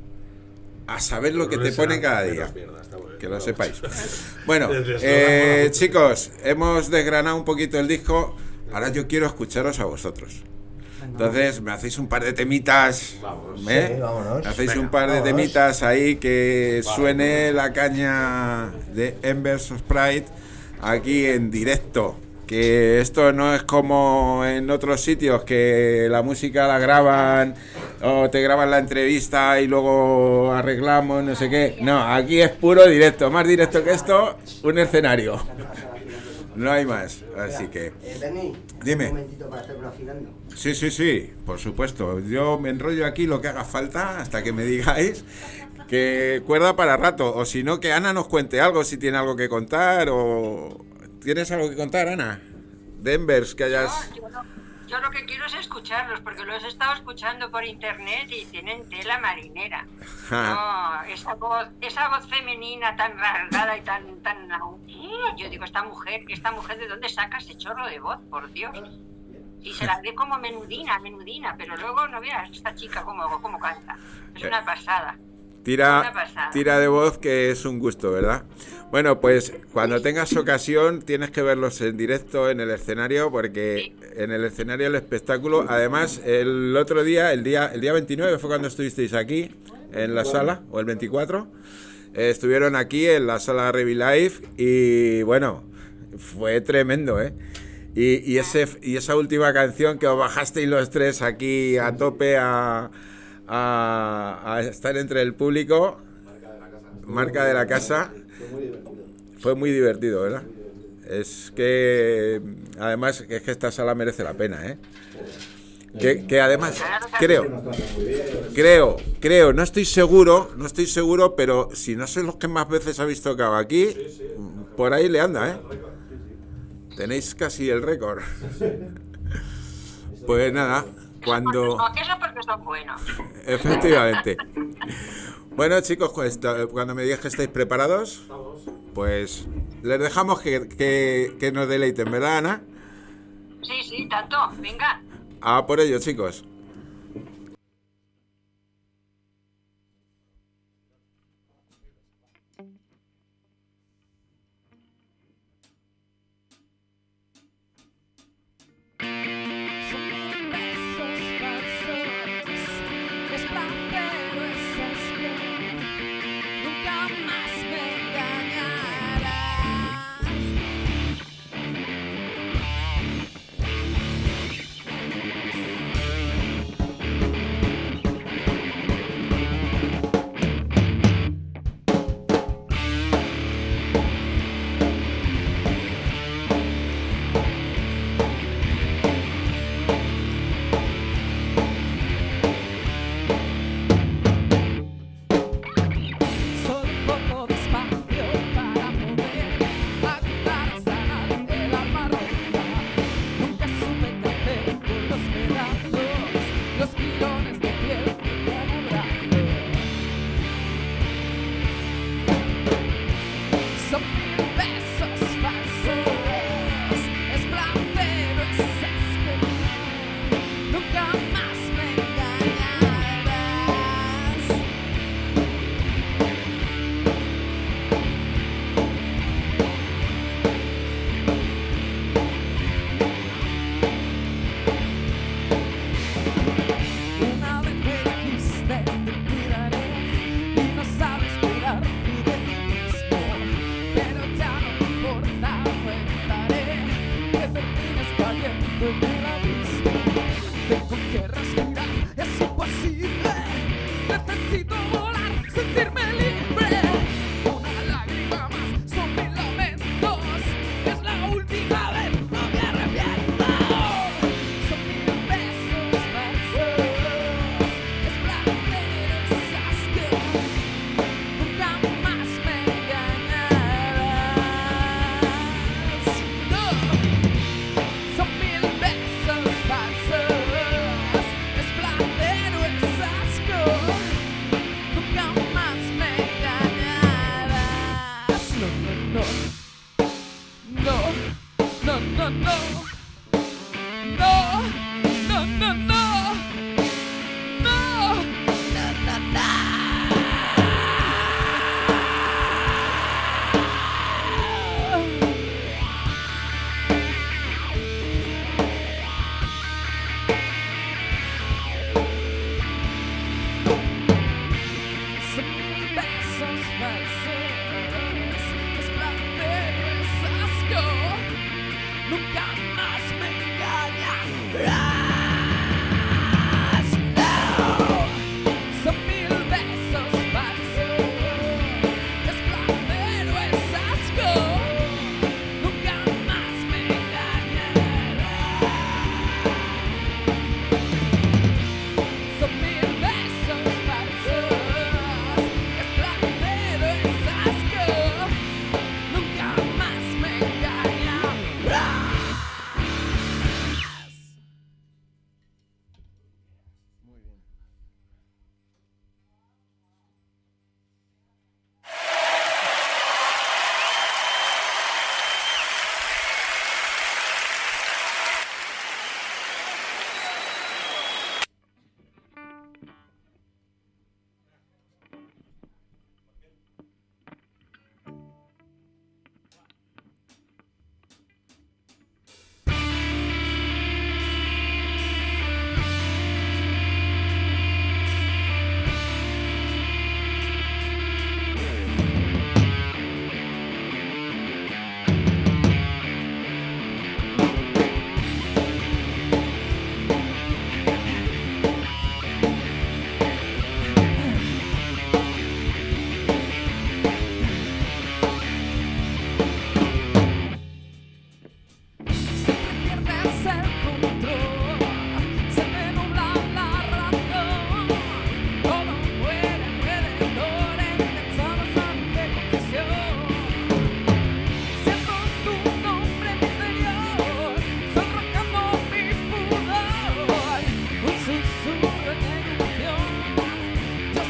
a saber lo Los que te lunes ponen serán cada día. menos mierda, está muy bien. Que lo sepáis. Bueno, Desde esto, eh, vamos. chicos, hemos desgranado un poquito el disco. Ahora yo quiero escucharos a vosotros. Entonces, me hacéis un par de temitas. Vamos. ¿eh? Sí, vámonos. Me hacéis Venga, un par de vámonos. temitas ahí que suene la caña de Embers of Pride aquí en directo. Que esto no es como en otros sitios que la música la graban o te graban la entrevista y luego arreglamos, no sé qué. No, aquí es puro directo. Más directo que esto, un escenario. No hay más. Así que, Eh, Berni, Dime. un momentito para hacer un afinando. sí, sí, sí, por supuesto. Yo me enrollo aquí lo que haga falta hasta que me digáis que cuerda para rato. O si no, que Ana nos cuente algo, si tiene algo que contar o... ¿Tienes algo que contar, Ana? Denvers, que hayas... No, yo, no- yo lo que quiero es escucharlos, porque los he estado escuchando por internet y tienen tela marinera. Ja. No, esa voz, esa voz femenina tan rasgada y tan, tan... Yo digo, esta mujer, esta mujer, ¿de dónde saca ese chorro de voz? Por Dios. Y se la ve como menudina, menudina, pero luego no veas esta chica cómo, cómo canta. Es una pasada. Tira, Una pasada. tira de voz que es un gusto, ¿verdad? Bueno, pues cuando tengas ocasión tienes que verlos en directo en el escenario, porque en el escenario el espectáculo, además el otro día, el día el día veintinueve fue cuando estuvisteis aquí en la sala, o el veinticuatro, eh, estuvieron aquí en la sala Revi Live y bueno, fue tremendo, ¿eh? Y, y, ese, y esa última canción que os bajasteis los tres aquí a tope a, a, a estar entre el público, marca de la casa, fue muy divertido, ¿verdad? Es que además es que esta sala merece la pena, ¿eh? Que, que además creo, creo, creo, no estoy seguro, no estoy seguro, pero si no sois los que más veces habéis tocado aquí, por ahí le anda, ¿eh? Tenéis casi el récord. Pues nada, cuando... Eso porque son buenos. Efectivamente. Bueno, chicos, cuando me digáis que estáis preparados, pues les dejamos que, que, que nos deleiten, ¿verdad, Ana? Sí, sí, tanto. Venga. A por ello, chicos.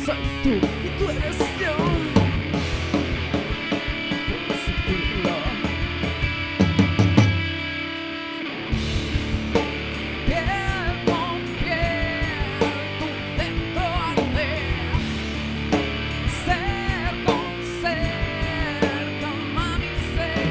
soy tú y tú eres yo. Puedes sentirlo. Piel con piel, tu dentro arde. Ser con ser, calma mi ser.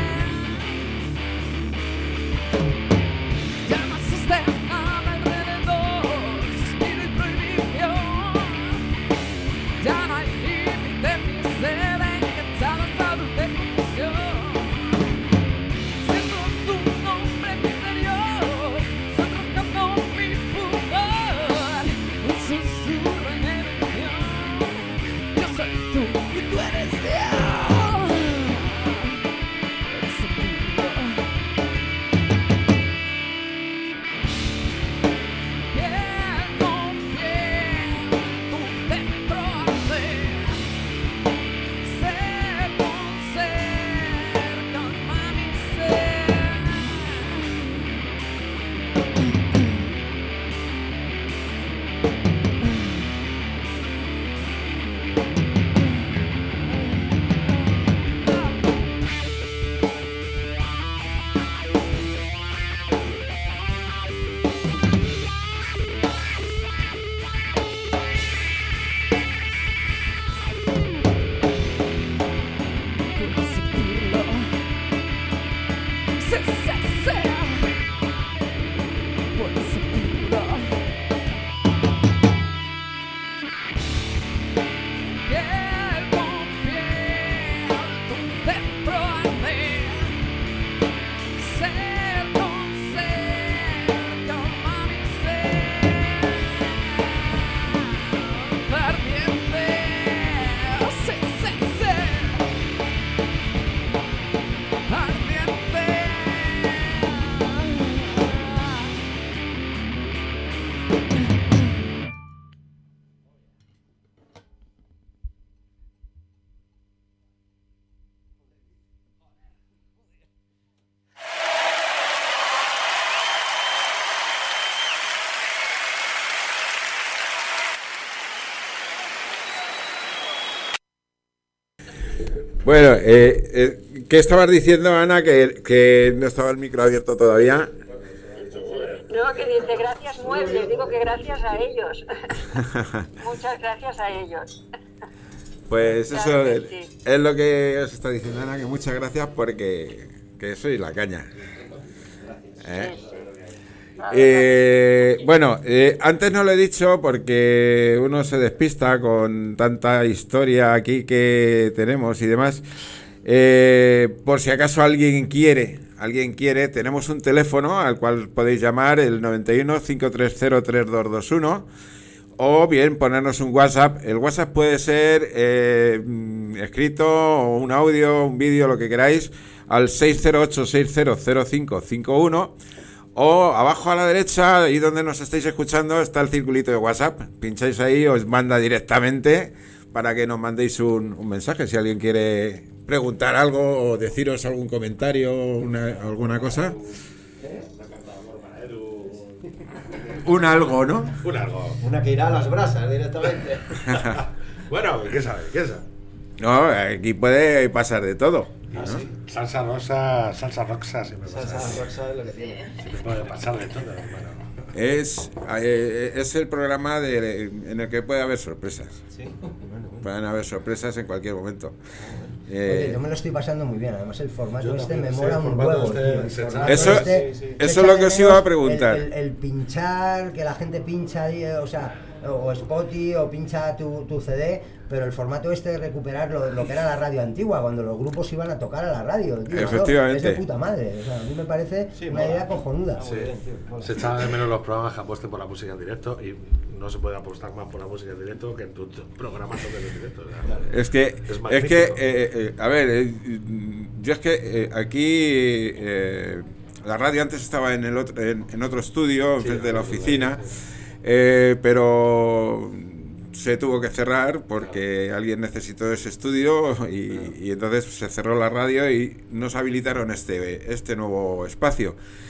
Ya no existe nada alrededor, suspiro y prohibición. Ya no hay límite, mi ser enganchado a esa dulce confusión. Siento tu nombre en mi interior, sonrojando mi pudor. Un susurro en el unión. Yo soy tú y tú eres Dios. Puedes sentirlo. Piel con piel, tu dentro arde. Ser con ser, calma mi ser. Puedes sentirlo. Sí, sí, sí. Puedes sentirlo. Piel con piel, tu dentro arde. Ser con ser, calma mi ser. Ardiente. Sí, sí, sí. Ardiente. Bueno, eh, eh, ¿qué estabas diciendo, Ana? Que, que no estaba el micro abierto todavía. No, que dice gracias muebles, digo que gracias a ellos. Muchas gracias a ellos. Pues eso Claro que es, sí. es lo que os está diciendo Ana, que muchas gracias porque que sois la caña. ¿Eh? Eh, bueno, eh, antes no lo he dicho porque uno se despista con tanta historia aquí que tenemos y demás. Eh, por si acaso alguien quiere, alguien quiere, tenemos un teléfono al cual podéis llamar, el noventa y uno, cinco tres cero, tres dos dos uno, o bien ponernos un WhatsApp. El WhatsApp puede ser eh, escrito, o un audio, un vídeo, lo que queráis, al seis cero ocho, seis cero cero cinco cinco uno. O abajo a la derecha, ahí donde nos estáis escuchando, está el circulito de WhatsApp. Pincháis ahí, os manda directamente para que nos mandéis un, un mensaje. Si alguien quiere preguntar algo o deciros algún comentario o una, alguna cosa. Un algo, ¿no? Un algo. Una que irá a las brasas directamente. Bueno, ¿qué sabe? ¿Qué sabe? No, aquí puede pasar de todo. Ah, ¿no? Sí. Salsa rosa, salsa roxa, si me pasa. Salsa roxa es lo que tiene. Si me puede pasar de todo. Bueno. Es, eh, es el programa de, en el que puede haber sorpresas. Sí. Bueno, bueno. Pueden haber sorpresas en cualquier momento. Oye, Eh, yo me lo estoy pasando muy bien, además el formato Yo este también, me sí, mola el un formato huevo. este tío, el se formato echa- Eso- este sí, sí. se eso echa es lo de que os menos iba a preguntar. El, el- el pinchar, que la gente pincha ahí, eh, o sea, o Spotify o pincha tu, tu C D, pero el formato este de recuperar lo, lo que era la radio antigua, cuando los grupos iban a tocar a la radio, tío, Efectivamente. es de puta madre, o sea, a mí me parece Sí, una mola. idea cojonuda. Muy bien, tío, mola. Se echaban de menos los programas que apuesten por la música en directo y no se puede apostar más por la música en directo que en tu, tu programa toques en directo. O sea, Es que, Es es, magnífico. que eh, eh, a ver, eh, yo es que eh, aquí eh, la radio antes estaba en el otro, en, en otro estudio, Sí, enfrente de la sí, oficina, eh, pero se tuvo que cerrar porque alguien necesitó ese estudio y, y entonces se cerró la radio y nos habilitaron este, este nuevo espacio.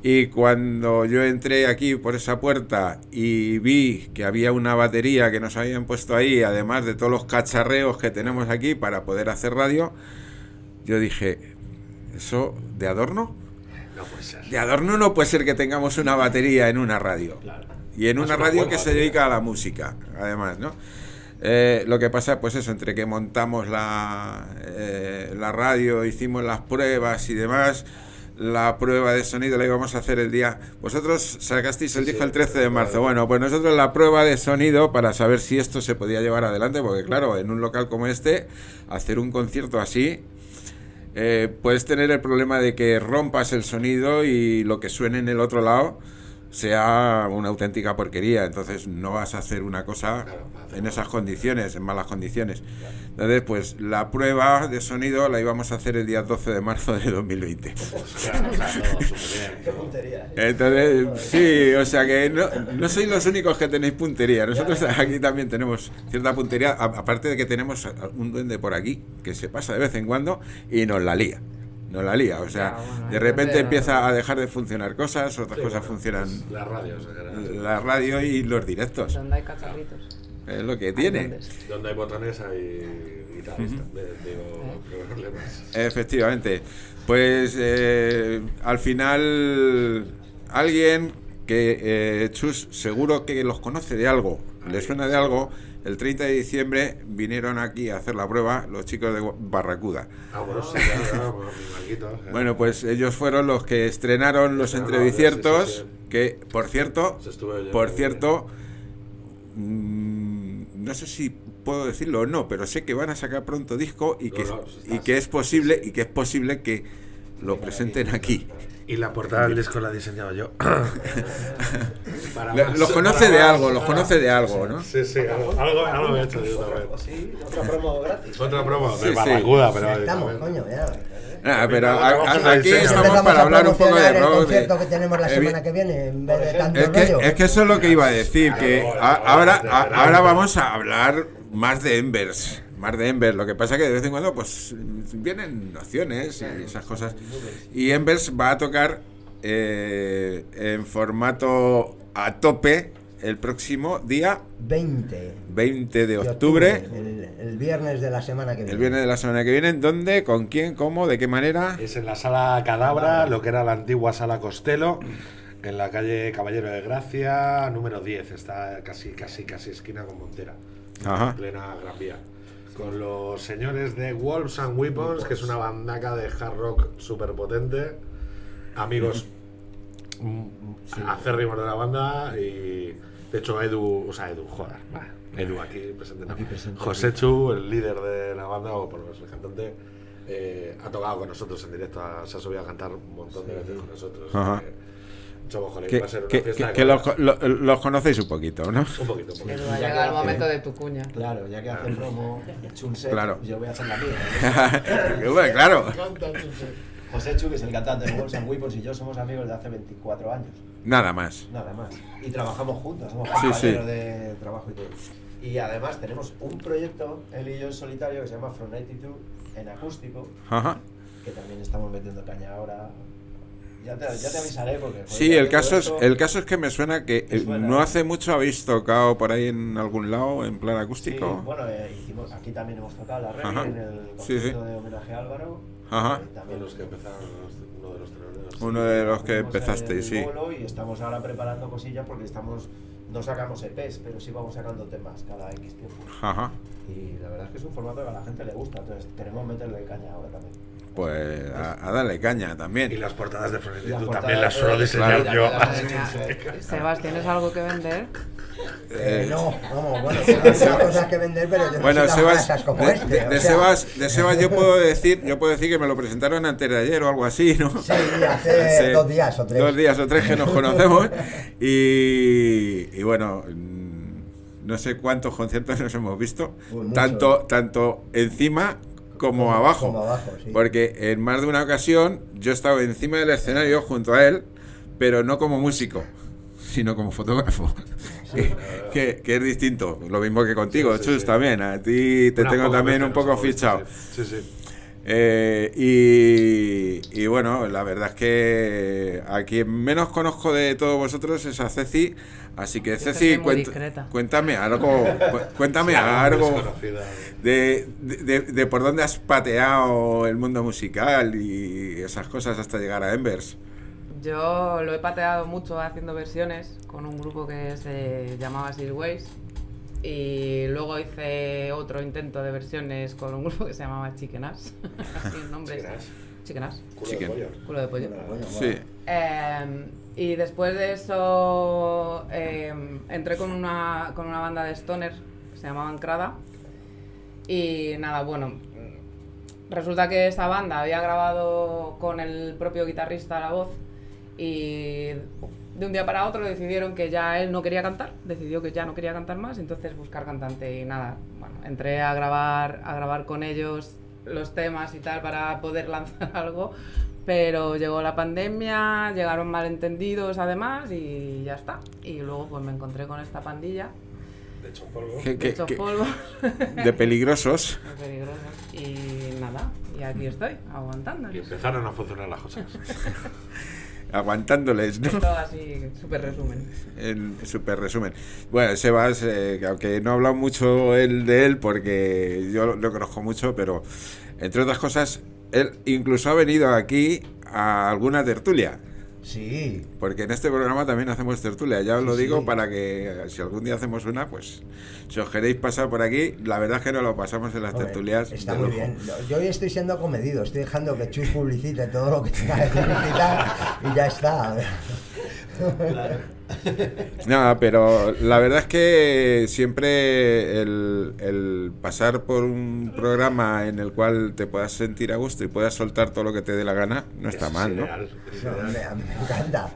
Y cuando yo entré aquí por esa puerta y vi que había una batería que nos habían puesto ahí, además de todos los cacharreos que tenemos aquí para poder hacer radio, yo dije, ¿eso de adorno? No puede ser. De adorno no puede ser que tengamos una batería en una radio. Claro. Y en Es una una radio buena que se batería. dedica a la música, además, ¿no? Eh, lo que pasa, pues eso, entre que montamos la, eh, la radio, hicimos las pruebas y demás, la prueba de sonido la íbamos a hacer el día... Vosotros sacasteis el Sí, disco sí, el trece de marzo. claro. Bueno, pues nosotros la prueba de sonido para saber si esto se podía llevar adelante, porque claro, en un local como este, hacer un concierto así... Eh, puedes tener el problema de que rompas el sonido y lo que suene en el otro lado sea una auténtica porquería. Entonces no vas a hacer una cosa Claro, hacer en esas mal. condiciones, en malas condiciones. Entonces, pues la prueba de sonido la íbamos a hacer el día doce de marzo de dos mil veinte. Claro, o sea, no, súper Qué bien. puntería. Entonces, sí, o sea que no, no sois los únicos que tenéis puntería. Nosotros aquí también tenemos cierta puntería, a- aparte de que tenemos un duende por aquí que se pasa de vez en cuando y nos la lía. Nos la lía, o sea, Ya, bueno, de el repente duende- empieza a dejar de funcionar cosas, otras Sí, cosas bueno, funcionan pues la radio, o sea, que era- la radio y los directos. Donde hay cacharritos. Es lo que Hay tiene. duendes. Donde hay botones hay guitarrista, de- digo, problemas. Efectivamente. Pues eh, al final alguien que eh, Chus seguro que los conoce de algo, le suena de algo. El treinta de diciembre vinieron aquí a hacer la prueba los chicos de Barracuda. Ah, bueno, sí, ya, ya, bueno, mi manguito, eh. Bueno, pues ellos fueron los que estrenaron los Ah, entreviciertos, sí, sí, sí. que por cierto, Se estuvo oyendo por muy cierto, mm, no sé si puedo decirlo o no, pero sé que van a sacar pronto disco y No, que, no, pues está- y que es posible y que es posible que lo presenten aquí. Y la portada del disco la he diseñado yo. Para Le- más, los conoce para de más. algo, los conoce de algo, ¿no? Sí, sí, algo, algo, algo he hecho yo también. Sí, otra promo gratis. Otra promo Sí, de sí. Barracuda, pero... Estamos, también- coño, ya. Ah, pero También a- tenemos a- una aquí diseño. estamos Empezamos para a hablar un poco de promocionar el rock. de- concierto que tenemos la Evi- semana que viene, en vez de tanto Es que, rollo. es que eso es lo que iba a decir, que Claro, a- claro, ahora, claro, a- claro. ahora vamos a hablar más de Embers, más de Embers. Lo que pasa que de vez en cuando pues vienen nociones y esas cosas. Y Embers va a tocar eh, en formato a tope el próximo día veinte veinte de de octubre, el, el viernes de la semana que viene. el viernes de la semana que viene. ¿Dónde? ¿Con quién? ¿Cómo? ¿De qué manera? Es en la sala Cadabra, lo que era la antigua sala Costello, en la calle Caballero de Gracia, número diez. Está casi, casi, casi esquina con Montera, Ajá. en plena Gran Vía. Con los señores de Wolves and Weapons, que es una bandaca de hard rock súper potente. Amigos mm, acérrimos de la banda y... De hecho, Edu, o sea, Edu, joder, bah, Edu aquí presente, ¿no? Aquí presente. José Chu, el líder de la banda, o por lo menos el cantante, eh, ha tocado con nosotros en directo, ha- se ha subido a cantar un montón de veces con nosotros. Ajá. eh, somos, joder, Que, va a ser una que- fiesta que- de que los, colegas. co- lo- los conocéis un poquito, ¿no? Un poquito, un poquito. Edu, ha Ya llegado el que hace- momento de tu cuña. Claro, ya que hace promo Chunset, Claro. yo voy a hacer la mía. Que bueno, claro. José Chu, que es el cantante de Wolves and Weapons, y yo somos amigos de hace veinticuatro años. Nada más. Nada más. Y trabajamos juntos, somos Sí, compañeros sí. de trabajo y todo. Y además tenemos un proyecto, él y yo en solitario, que se llama From Altitude en acústico, Ajá. que también estamos metiendo caña ahora. Ya te, ya te avisaré porque... joder, Sí, ya el todo caso es esto- el caso es que me suena que Me eh, suena. no hace mucho habéis tocado por ahí en algún lado en plan Sí, acústico. bueno, eh, hicimos, aquí también hemos tocado la Ajá. reggae en el Sí, sí. concierto de homenaje a Álvaro. Ajá. Y también Los que empezaron, uno de los teloneros. Uno de los que Fuimos empezasteis, en el sí. bolo y estamos ahora preparando cosillas porque estamos no sacamos E Pes, pero sí vamos sacando temas cada X tiempo. Ajá. Y la verdad es que es un formato que a la gente le gusta, entonces queremos meterle caña ahora también. Pues a, a darle caña también. Y las portadas de Y las Frontitud portadas también las de- suelo diseñar Claro. yo. Sebas, ¿tienes algo que vender? Eh, no, vamos, bueno, hay cosas que vender, pero yo no Bueno, soy tan Sebas, grasas como de, este. de- o de sea, Sebas, de Sebas yo puedo decir, yo puedo decir que me lo presentaron antes de ayer o algo así, ¿no? Sí, hace dos días o tres. Dos días o tres que nos conocemos y, y bueno, mm, no sé cuántos conciertos nos hemos visto, Uy, muchos. tanto tanto encima como, Como- abajo, como abajo, sí. porque en más de una ocasión yo estaba encima del escenario junto a él, pero no como músico, sino como fotógrafo. que, que es distinto, lo mismo que contigo, Sí, sí, Chus, sí. también, a ti te Unas tengo pocas también veces un poco nos hemos visto, fichado. Sí, sí. sí. Eh, y, y bueno, la verdad es que a quien menos conozco de todos vosotros es a Ceci, así que Yo que Ceci, soy muy cuent- discreta. cuéntame algo, cu- cuéntame Sí, algo desconocida. de, de, de- de por dónde has pateado el mundo musical y esas cosas hasta llegar a Embers. Yo lo he pateado mucho haciendo versiones con un grupo que se llamaba Six Ways y luego hice otro intento de versiones con un grupo que se llamaba Chicken Ass. Así el nombre es Chicken Ass. Chicken Ass. Culo Chicken. de pollo. Culo de pollo. Sí. Eh, y después de eso eh, entré con una, con una banda de stoner que se llamaba Ancrada y nada, bueno, resulta que esa banda había grabado con el propio guitarrista la voz y de un día para otro decidieron que ya él no quería cantar, decidió que ya no quería cantar más, entonces buscar cantante y nada, bueno, entré a grabar, a grabar con ellos los temas y tal para poder lanzar algo, pero llegó la pandemia, llegaron malentendidos además y ya está. Y luego pues me encontré con esta pandilla De hecho polvo. ¿Qué- de qué- hechos qué- polvo, de peligrosos. muy peligrosos. Y nada, y aquí estoy, aguantando. Y empezaron a funcionar las cosas. Aguantándoles, ¿no? Todo así, súper resumen. En súper resumen. Bueno, Sebas, eh, que aunque no he hablado mucho él de él, porque yo lo, lo conozco mucho, pero entre otras cosas, él incluso ha venido aquí a alguna tertulia. Sí. Porque en este programa también hacemos tertulia. Ya os lo Sí, digo sí. para que si algún día hacemos una, pues si os queréis pasar por aquí, la verdad es que nos lo pasamos en las Hombre, tertulias. está de muy lujo. bien. Yo hoy estoy siendo comedido, estoy dejando que Chus publicite todo lo que tenga que publicitar y ya está. Nada, pero la verdad es que siempre el, el pasar por un programa en el cual te puedas sentir a gusto y puedas soltar todo lo que te dé la gana, no está Es mal, ¿no? ideal, es No, ideal. me, a mí me encanta.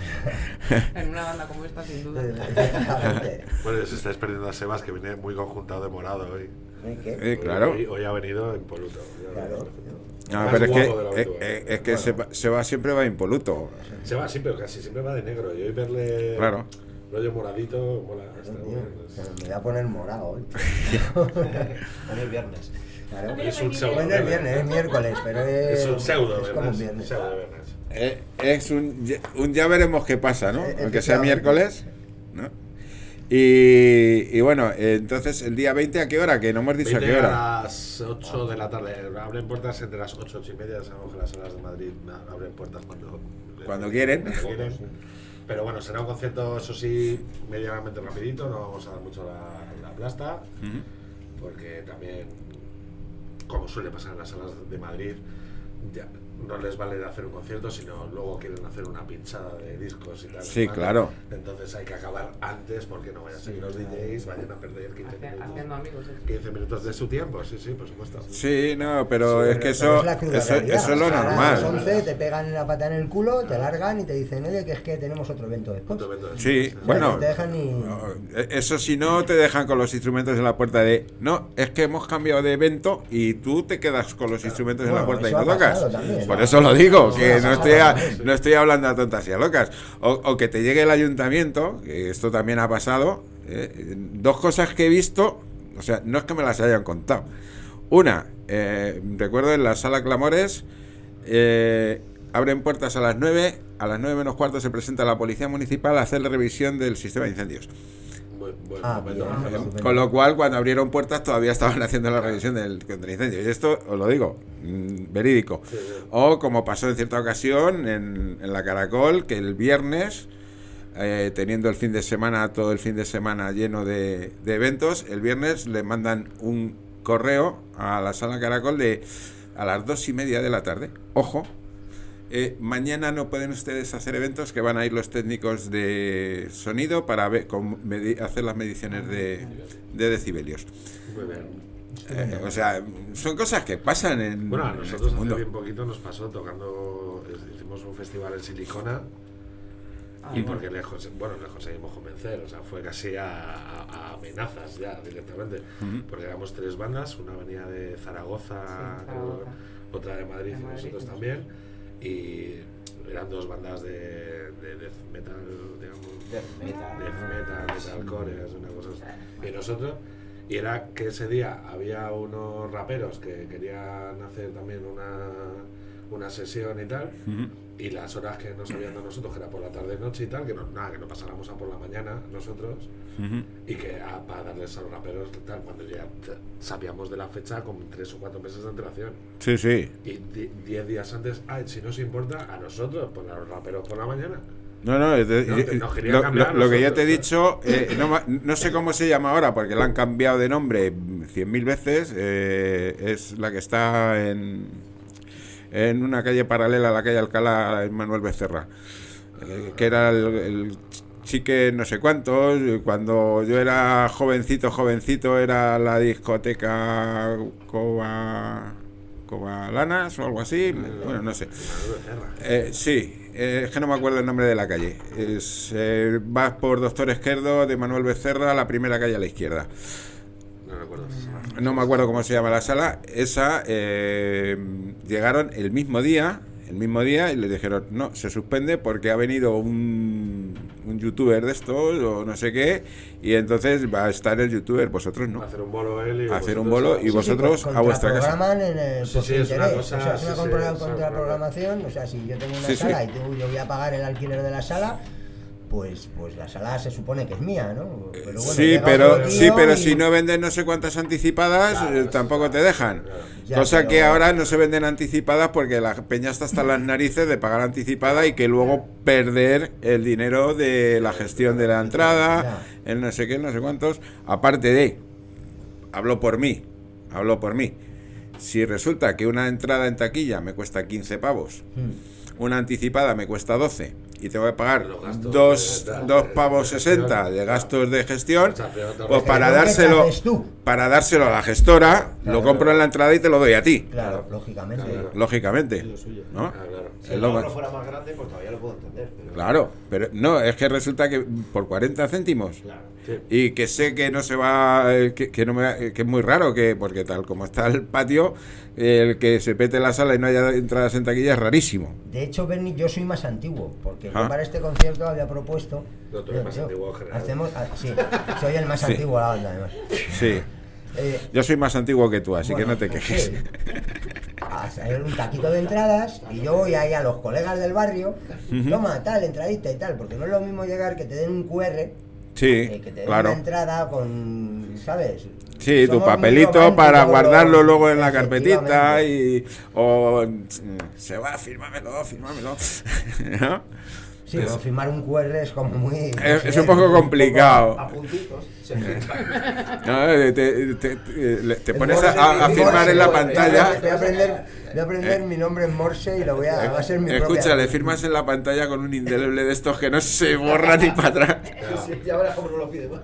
En una banda como esta, sin duda. Efectivamente. Bueno, os estáis perdiendo a Sebas, que viene muy conjuntado de morado hoy. ¿Eh, qué? Eh, claro. Hoy, hoy ha venido impoluto. Claro. No, Más pero es que, guapo de lo es, habitual. es- es que se, va, se va siempre va impoluto. Sebas sí, pero casi siempre va de negro. Y hoy verle Claro. rollo moradito, mola. Está Tío, bueno. pero me voy a poner morado hoy. Hoy es viernes. Claro. Es un pseudo. Bueno, es viernes, es miércoles, pero es, Es un pseudo, es como un viernes. viernes. Pseudo viernes. Eh, es un, ya- un ya veremos qué pasa, ¿no? Eh, Aunque sea efectivamente. miércoles, ¿no? Y, y bueno, eh, entonces el día veinte, ¿a qué hora? Que no hemos dicho a qué veinte hora. a las ocho de la tarde. Abren puertas entre las ocho, ocho y media. Sabemos que las salas de Madrid abren puertas cuando, Cuando quieren. cuando quieren. Pero bueno, será un concierto, eso sí, medianamente rapidito. No vamos a dar mucho la, la plasta. Ujú. Porque también, como suele pasar en las salas de Madrid, ya no les vale de hacer un concierto, sino luego quieren hacer una pinchada de discos y tal. Sí, y tal. claro. Entonces hay que acabar antes porque no vayan a ser los D Js, vayan a perder quince Hace- minutos. haciendo amigos. ¿eh? quince minutos de su tiempo, sí, sí, por supuesto. Sí, no, pero Sí, es que pero eso, es la cruda eso, realidad. eso es lo O sea, A las normal. once te pegan la pata en el culo, te largan y te dicen, oye, que es que tenemos otro evento después. Otro evento de- Sí, O sea, bueno, no te dejan ni... no, eso si no te dejan con los instrumentos en la puerta de, no, es que hemos cambiado de evento y tú te quedas con los instrumentos en la Bueno, puerta y eso no ha tocas. pasado también. Por eso lo digo, Eso que ha no pasado estoy, a- también. no estoy hablando a tontas y a locas. O, o que te llegue el ayuntamiento, que esto también ha pasado, eh, dos cosas que he visto, o sea, no es que me las hayan contado. Una, eh, recuerdo en la sala Clamores, eh, abren puertas a las nueve, a las nueve menos cuarto se presenta la policía municipal a hacer la revisión del sistema de incendios. Buen, buen Ah, momento. bien, Bueno, estupendo. Con lo cual, cuando abrieron puertas, todavía estaban haciendo la revisión del, del incendio. Y esto os lo digo, mm, verídico. Sí, sí. O como pasó en cierta ocasión en, en la Caracol, que el viernes, eh, teniendo el fin de semana, todo el fin de semana lleno de, de eventos, el viernes le mandan un correo a la sala Caracol de a las dos y media de la tarde. Ojo. Eh, mañana no pueden ustedes hacer eventos, que van a ir los técnicos de sonido para ver, con, medi- hacer las mediciones de, de decibelios. Muy bien. Eh, o sea, son cosas que pasan en, Bueno, a en nosotros este hace mundo. bien poquito nos pasó tocando, hicimos un festival en Silicona Ah, y bueno. porque lejos, bueno, lejos conseguimos convencer, o sea, fue casi a, a- a amenazas ya directamente, Ujú. porque éramos tres bandas, una venía de Zaragoza, Sí, creo, Zaragoza. otra de Madrid De y Madrid, nosotros sí. también, y eran dos bandas de, de death metal, digamos, Death metal. death metal, metalcore, es una cosa así. Y nosotros, Y era que ese día había unos raperos que querían hacer también una, una sesión y tal, Ujú. y las horas que nos habían dado nosotros, que era por la tarde noche y tal, que no, nada, que no pasáramos a por la mañana nosotros, Ujú. y que a, para darles a los raperos tal, cuando ya t- sabíamos de la fecha con tres o cuatro meses de antelación. Sí, sí. Y di- diez días antes, ah, si nos importa, a nosotros, pues a los raperos por la mañana. No, no, es de- No, eh, te- nos querían lo, cambiar lo- lo que ya nosotros, te he dicho, eh, no, ma- no sé cómo se llama ahora, porque la han cambiado de nombre cien mil veces, eh, es la que está en, en una calle paralela a la calle Alcalá, en Manuel Becerra, eh, que era el, el chique no sé cuántos, y cuando yo era jovencito, jovencito, era la discoteca Coba... Cobalanas o algo así, bueno, no sé. Eh, sí, eh, es que no me acuerdo el nombre de la calle. Es, eh, vas por Doctor Esquerdo de Manuel Becerra, la primera calle a la izquierda. No recuerdo. No me acuerdo cómo se llama la sala. Esa eh, llegaron el mismo día, el mismo día y les dijeron no, se suspende porque ha venido un, un youtuber de estos o no sé qué, y entonces va a estar el youtuber, vosotros no. Hacer un bolo él y Hacer un vosotros bolo a- y vosotros sí, a vuestra casa. contraprograman en el, Sí, por sí, su es una interés. cosa- o sea, es sí, una sí, contra- es una contraprogramación. O sea, si yo tengo una Sí, sala sí. y tú- yo voy a pagar el alquiler de la sala, pues pues la sala se supone que es mía, ¿no? Pero bueno, Sí, llega pero otro sí, tío pero y- si no venden no sé cuántas anticipadas, Claro, eh, eso tampoco está- te dejan. claro. Ya, Cosa pero- que ahora no se venden anticipadas porque la peña está hasta las narices de pagar anticipada y que luego perder el dinero de la gestión de la entrada, el no sé qué, no sé cuántos. Aparte de, hablo por mí, hablo por mí. Si resulta que una entrada en taquilla me cuesta quince pavos, Hmm. una anticipada me cuesta doce y tengo que pagar Los gastos dos, de- de- dos de- pavos de sesenta gestión. de gastos de gestión, O sea, pero te- pues para Pero ¿qué dárselo haces tú? para dárselo a la gestora, Claro. lo compro en la entrada y te lo doy a ti, Claro, lógicamente. Claro. lógicamente, Es lo suyo. ¿no? Ah, claro. Si Es el lo ahorro más- fuera más grande, pues todavía lo puedo entender. Pero... Claro, pero no, es que resulta que por cuarenta céntimos Claro. Sí. y que sé que no se va, eh, que, que no me, va- que es muy raro, que porque tal como está el patio, el que se pete la sala y no haya entradas en taquilla es rarísimo. De hecho, Bernie, yo soy más antiguo, porque Ah. yo para este concierto había propuesto... No, tú eres yo- más yo- antiguo en general. Hacemos, ah, sí, soy el más Sí. antiguo de la banda, además. Sí, Eh, yo soy más antiguo que tú, así bueno, que no te pues quejes. sí. A hacer un taquito de entradas y yo voy ahí a los colegas del barrio, toma, tal, entradita y tal, porque no es lo mismo llegar que te den un Q R, Sí, eh, que te den claro. una entrada con, ¿sabes? Sí, tu Somos muy papelito románticos para los- guardarlo luego en la carpetita efectivamente. y o mm, se va, fírmamelo, fírmamelo. ¿No? Sí, pero firmar un Q R es como muy... Es, es un poco complicado. A puntitos. Se filtra. No, te, te- te- te- te El pones Morse, a, a el firmar Morse, en la voy a- pantalla. Voy a aprender, voy a aprender mi nombre en Morse y lo voy a... Va a ser mi Escucha, propia... le firmas en la pantalla con un indeleble de estos que no se borra ni para atrás. Sí, ya verás cómo no lo pide más.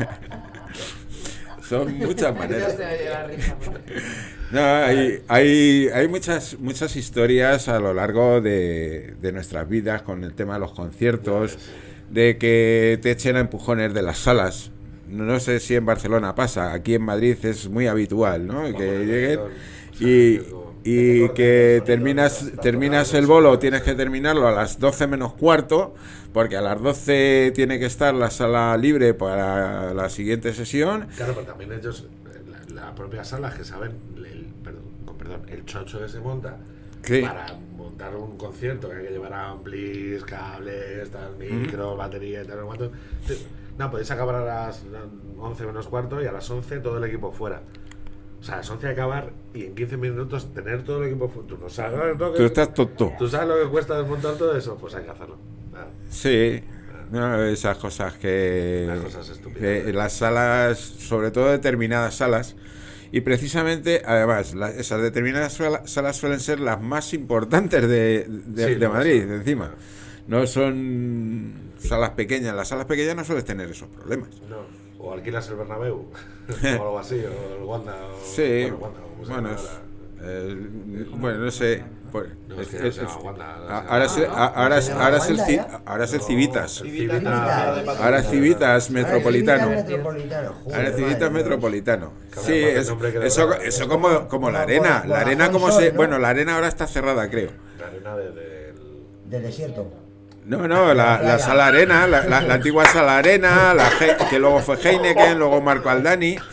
Son muchas No maneras. se oye la risa. porque- No, hay, hay, hay muchas, muchas historias a lo largo de, de nuestras vidas con el tema de los conciertos, de que te echen a empujones de las salas. No sé si en Barcelona pasa, aquí en Madrid es muy habitual, ¿no? Que lleguen y, y que terminas, terminas el bolo, tienes que terminarlo a las doce menos cuarto, porque a las doce tiene que estar la sala libre para la siguiente sesión. Claro, pero también ellos, la, la propia sala, que saben, el, perdón, con perdón, el chocho que se monta Sí. para montar un concierto que hay que llevar amplis, cables, tal, micro, batería y tal, no cuánto. No, podéis acabar a las once menos cuarto y a las once todo el equipo fuera. O sea, a las once acabar y en quince minutos tener todo el equipo fuera. Tú no sabes lo que, Tú estás tonto. ¿tú sabes lo que cuesta desmontar todo eso, pues hay que hacerlo. Claro. Sí, no, esas cosas que, Las cosas estúpidas. que las salas, sobre todo determinadas salas, y precisamente, además, la- esas determinadas sala- salas suelen ser las más importantes de, de, Sí, de no, Madrid, sí. encima. No son salas pequeñas, las salas pequeñas no suelen tener esos problemas. No, o alquilas el Bernabéu, o algo así, o el Wanda, o Sí, bueno, Wanda, o como se bueno, llama es- ahora. eh, bueno, no sé. por- No, es que es- no es- se llama Wanda, a- no se ahora llama- es- a- ahora es- ¿Se llama ahora es el Wanda ci- ya? ahora es el No, Civitas. el Civitas. Civitas. Ahora es Civitas Metropolitano. Civitas Metropolitano. joder, Ahora Civitas madre mía. Metropolitano. Cada Sí, vez más es- el nombre que le eso, da. eso como, como la Como arena. por- La por arena como Alfonso, se... ¿no? Bueno, la arena ahora está cerrada, creo. La arena de, del... Del desierto. No, no, la, la sala arena, la, la- la antigua sala arena, la He- que luego fue Heineken, luego Marco Aldani.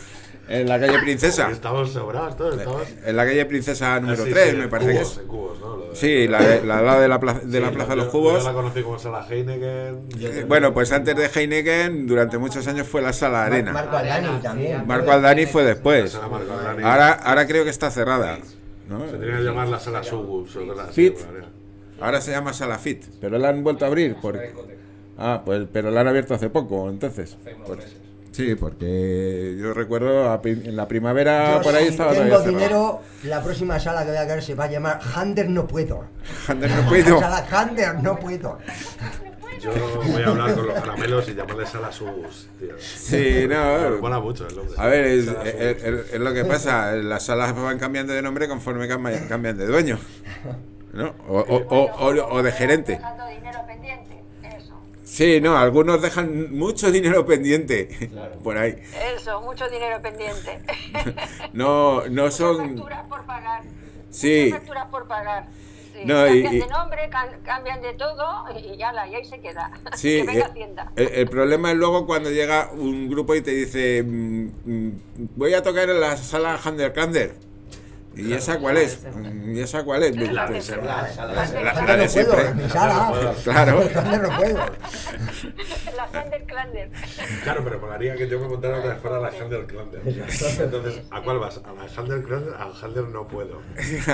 En la calle Princesa. Estamos sobrados todos, estamos... En la calle Princesa número Ah, sí, tres, sí, me en parece cubos, que es. en cubos, ¿no? Lo de- Sí, la, de- la, la de la plaza de, la Sí, plaza yo- de los yo- Cubos. Yo la conocí como sala Heineken. Eh, Bueno, pues antes de Heineken, durante muchos años fue la sala Arena. Marco Aldani también. Marco Aldani fue después. La sala Marco Aldani. Ahora, ahora creo que está cerrada, ¿no? Se tenía que llamar la sala Subus. o la- Fit. sí, vale. Ahora se llama Sala Fit, pero la han vuelto a abrir. Porque... Ah, pues, pero la han abierto hace poco, entonces. Por- Sí, porque yo recuerdo a pri- en la primavera Yo, por ahí si estaba tengo todavía cerrada. dinero, la próxima sala que voy a querer se va a llamar Hander no puedo. Ander, no puedo. Sala Hander no puedo. Yo voy a hablar con los caramelos y llamarles sala Subus, tío. Sí, no. Mola mucho el nombre. A ver, es, Sala es- Subus. es- es lo que pasa. Las salas van cambiando de nombre conforme cam- cambian de dueño, ¿no? O, o- o- o- o de gerente. Dejando dinero pendiente, eso. Sí, no, algunos dejan mucho dinero pendiente por ahí. Eso, mucho dinero pendiente. No, no Muchas son. facturas por pagar. Sí. Muchas facturas por pagar. Sí, No, y- cambian y- de nombre, can- cambian de todo y ya la, y ahí se queda. Sí, que venga eh, Hacienda. el, el problema es luego cuando llega un grupo y te dice mm, mm, voy a tocar en la sala Hander Kander. ¿Y esa cuál es? ¿Y esa cuál es? La de Pues, siempre. la, Hander la no de puedo, siempre. en mi sala. Claro. Hander no puedo. La Hander Klander. Claro, pero molaría que yo me montara otra vez fuera la Handel Klander. Entonces, ¿a cuál vas? ¿A la Handel Klander? Al Handel no puedo.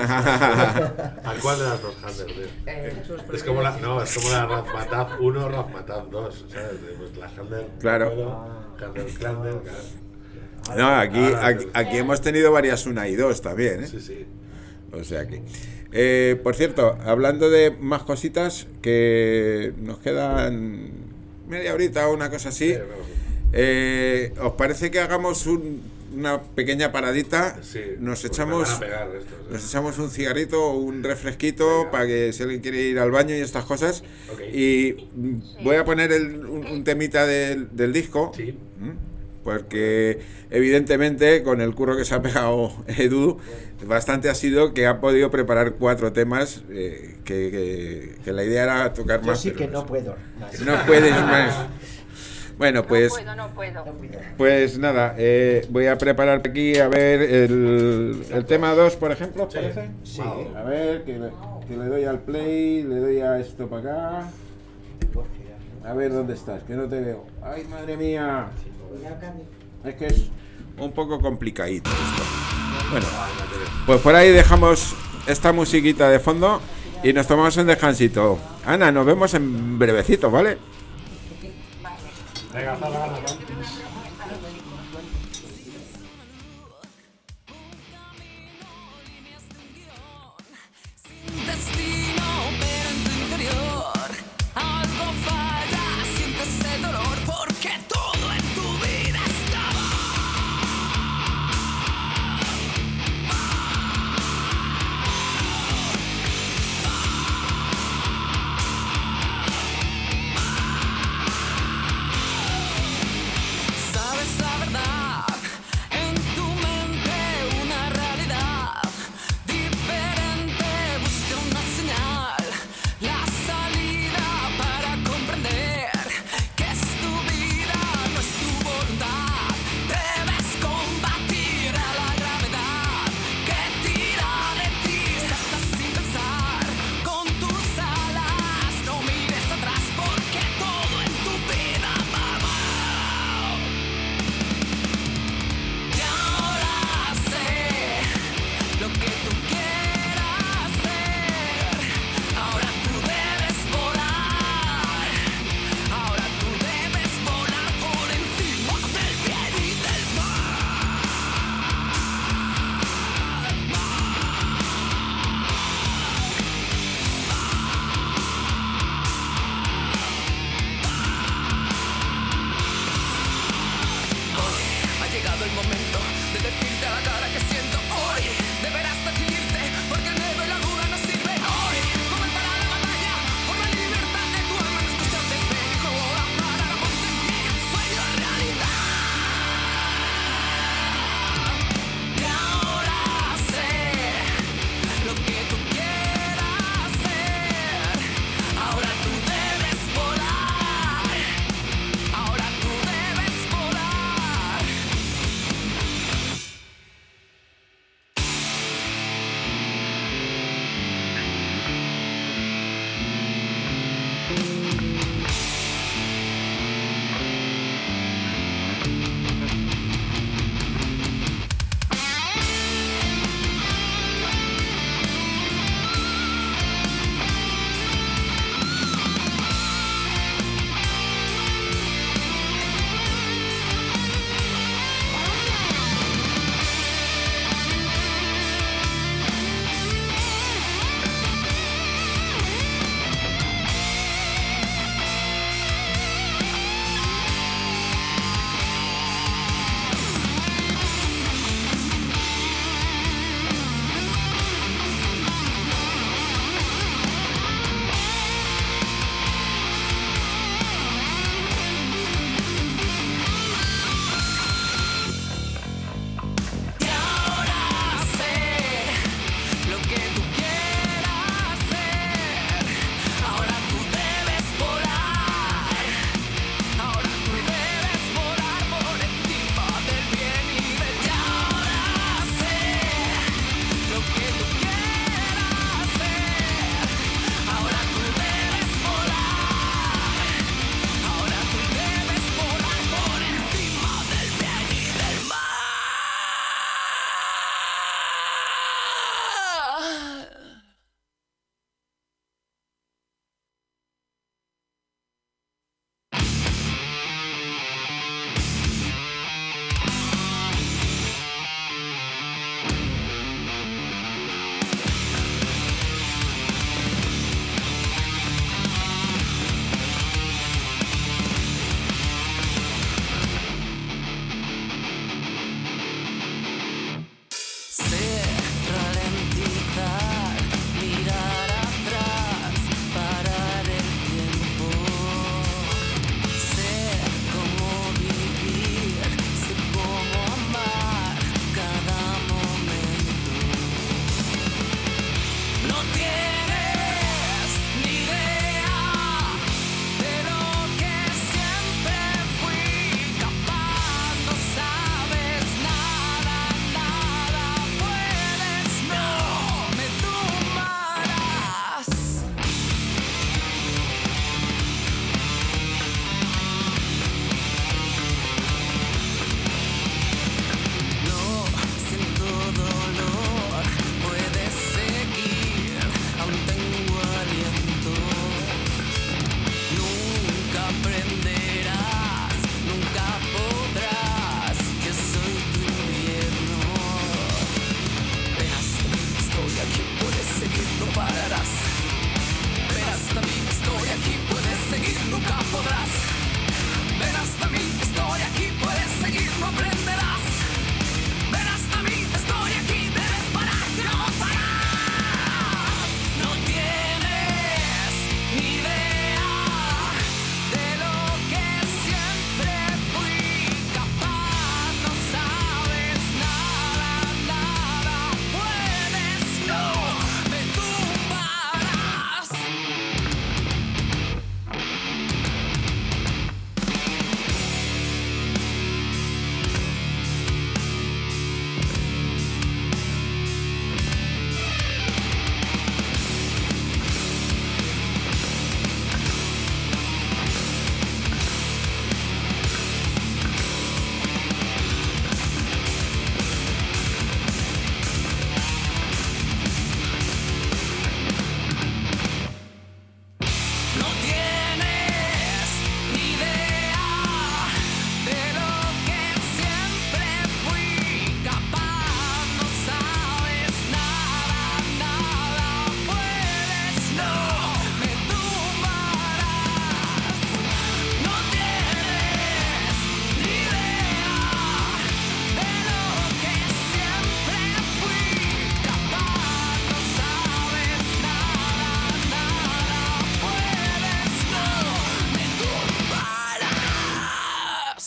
¿A cuál de las dos Handel, tío? Eh, sus Es como la, no, es como la Razmataz uno, Razmataz dos, ¿sabes? Pues la Handel Claro. no puedo, Handel Klander, claro. No, aquí, Ahora, aquí, aquí hemos tenido varias una y dos también, ¿eh? Sí, sí. O sea que... Eh, por cierto, hablando de más cositas, que nos quedan media horita o una cosa así, Sí, vamos. eh, ¿os parece que hagamos un- una pequeña paradita? Sí, Nos porque echamos... me van a pegar estos, ¿eh? Nos echamos un cigarrito o un refresquito Venga. para que si alguien quiere ir al baño y estas cosas. Ok. Y mm, voy a poner el- un, un temita del, del disco. Sí. ¿Mm? Porque evidentemente con el curro que se ha pegado Edu, bastante ha sido que ha podido preparar cuatro temas eh, que, que- que la idea era tocar Yo más. sí pero que no puedo. No puedes más. Bueno, pues... No puedo, no puedo. Pues nada, eh, voy a preparar aquí a ver el, el tema dos, por ejemplo, ¿os Sí. parece? Sí. A ver, que le, que le doy al play, le doy a esto para acá. A ver, ¿dónde estás? Que no te veo. ¡Ay, madre mía! Es que es un poco complicadito esto. Bueno, pues por ahí dejamos esta musiquita de fondo y nos tomamos un descansito. Ana, nos vemos en brevecito, ¿vale? Venga, hasta ahora. Destino, pero en tu interior algo falla, sientes ese dolor porque todo en tu vida estaba. nunca podrás. Ven hasta mí, estoy aquí, puedes seguir, no aprenderás. Ven hasta mí, estoy aquí, debes parar, no pararás. No tienes ni idea de lo que siempre fui capaz. No sabes nada, nada puedes, no me tumbarás. No tienes ni idea de lo que siempre fui capaz. No sabes nada, nada puedes, no me tumbarás. No tienes ni idea de lo que siempre fui capaz. No sabes nada, nada puedes, no me tumbarás.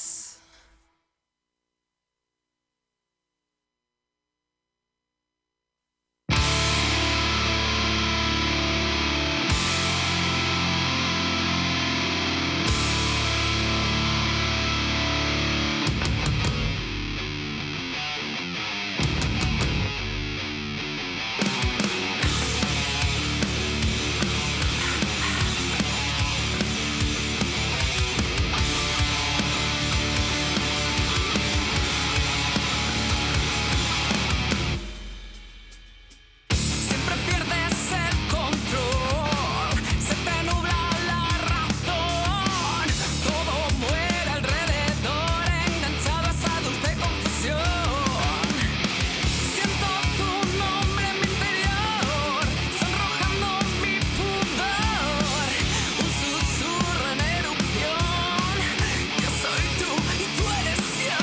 Siempre pierdes el control, se te nubla la razón, todo muere alrededor, enganchado a esa dulce confusión. Siento tu nombre en mi interior, sonrojando mi pudor, un susurro en erupción. Yo soy tú y tú eres yo.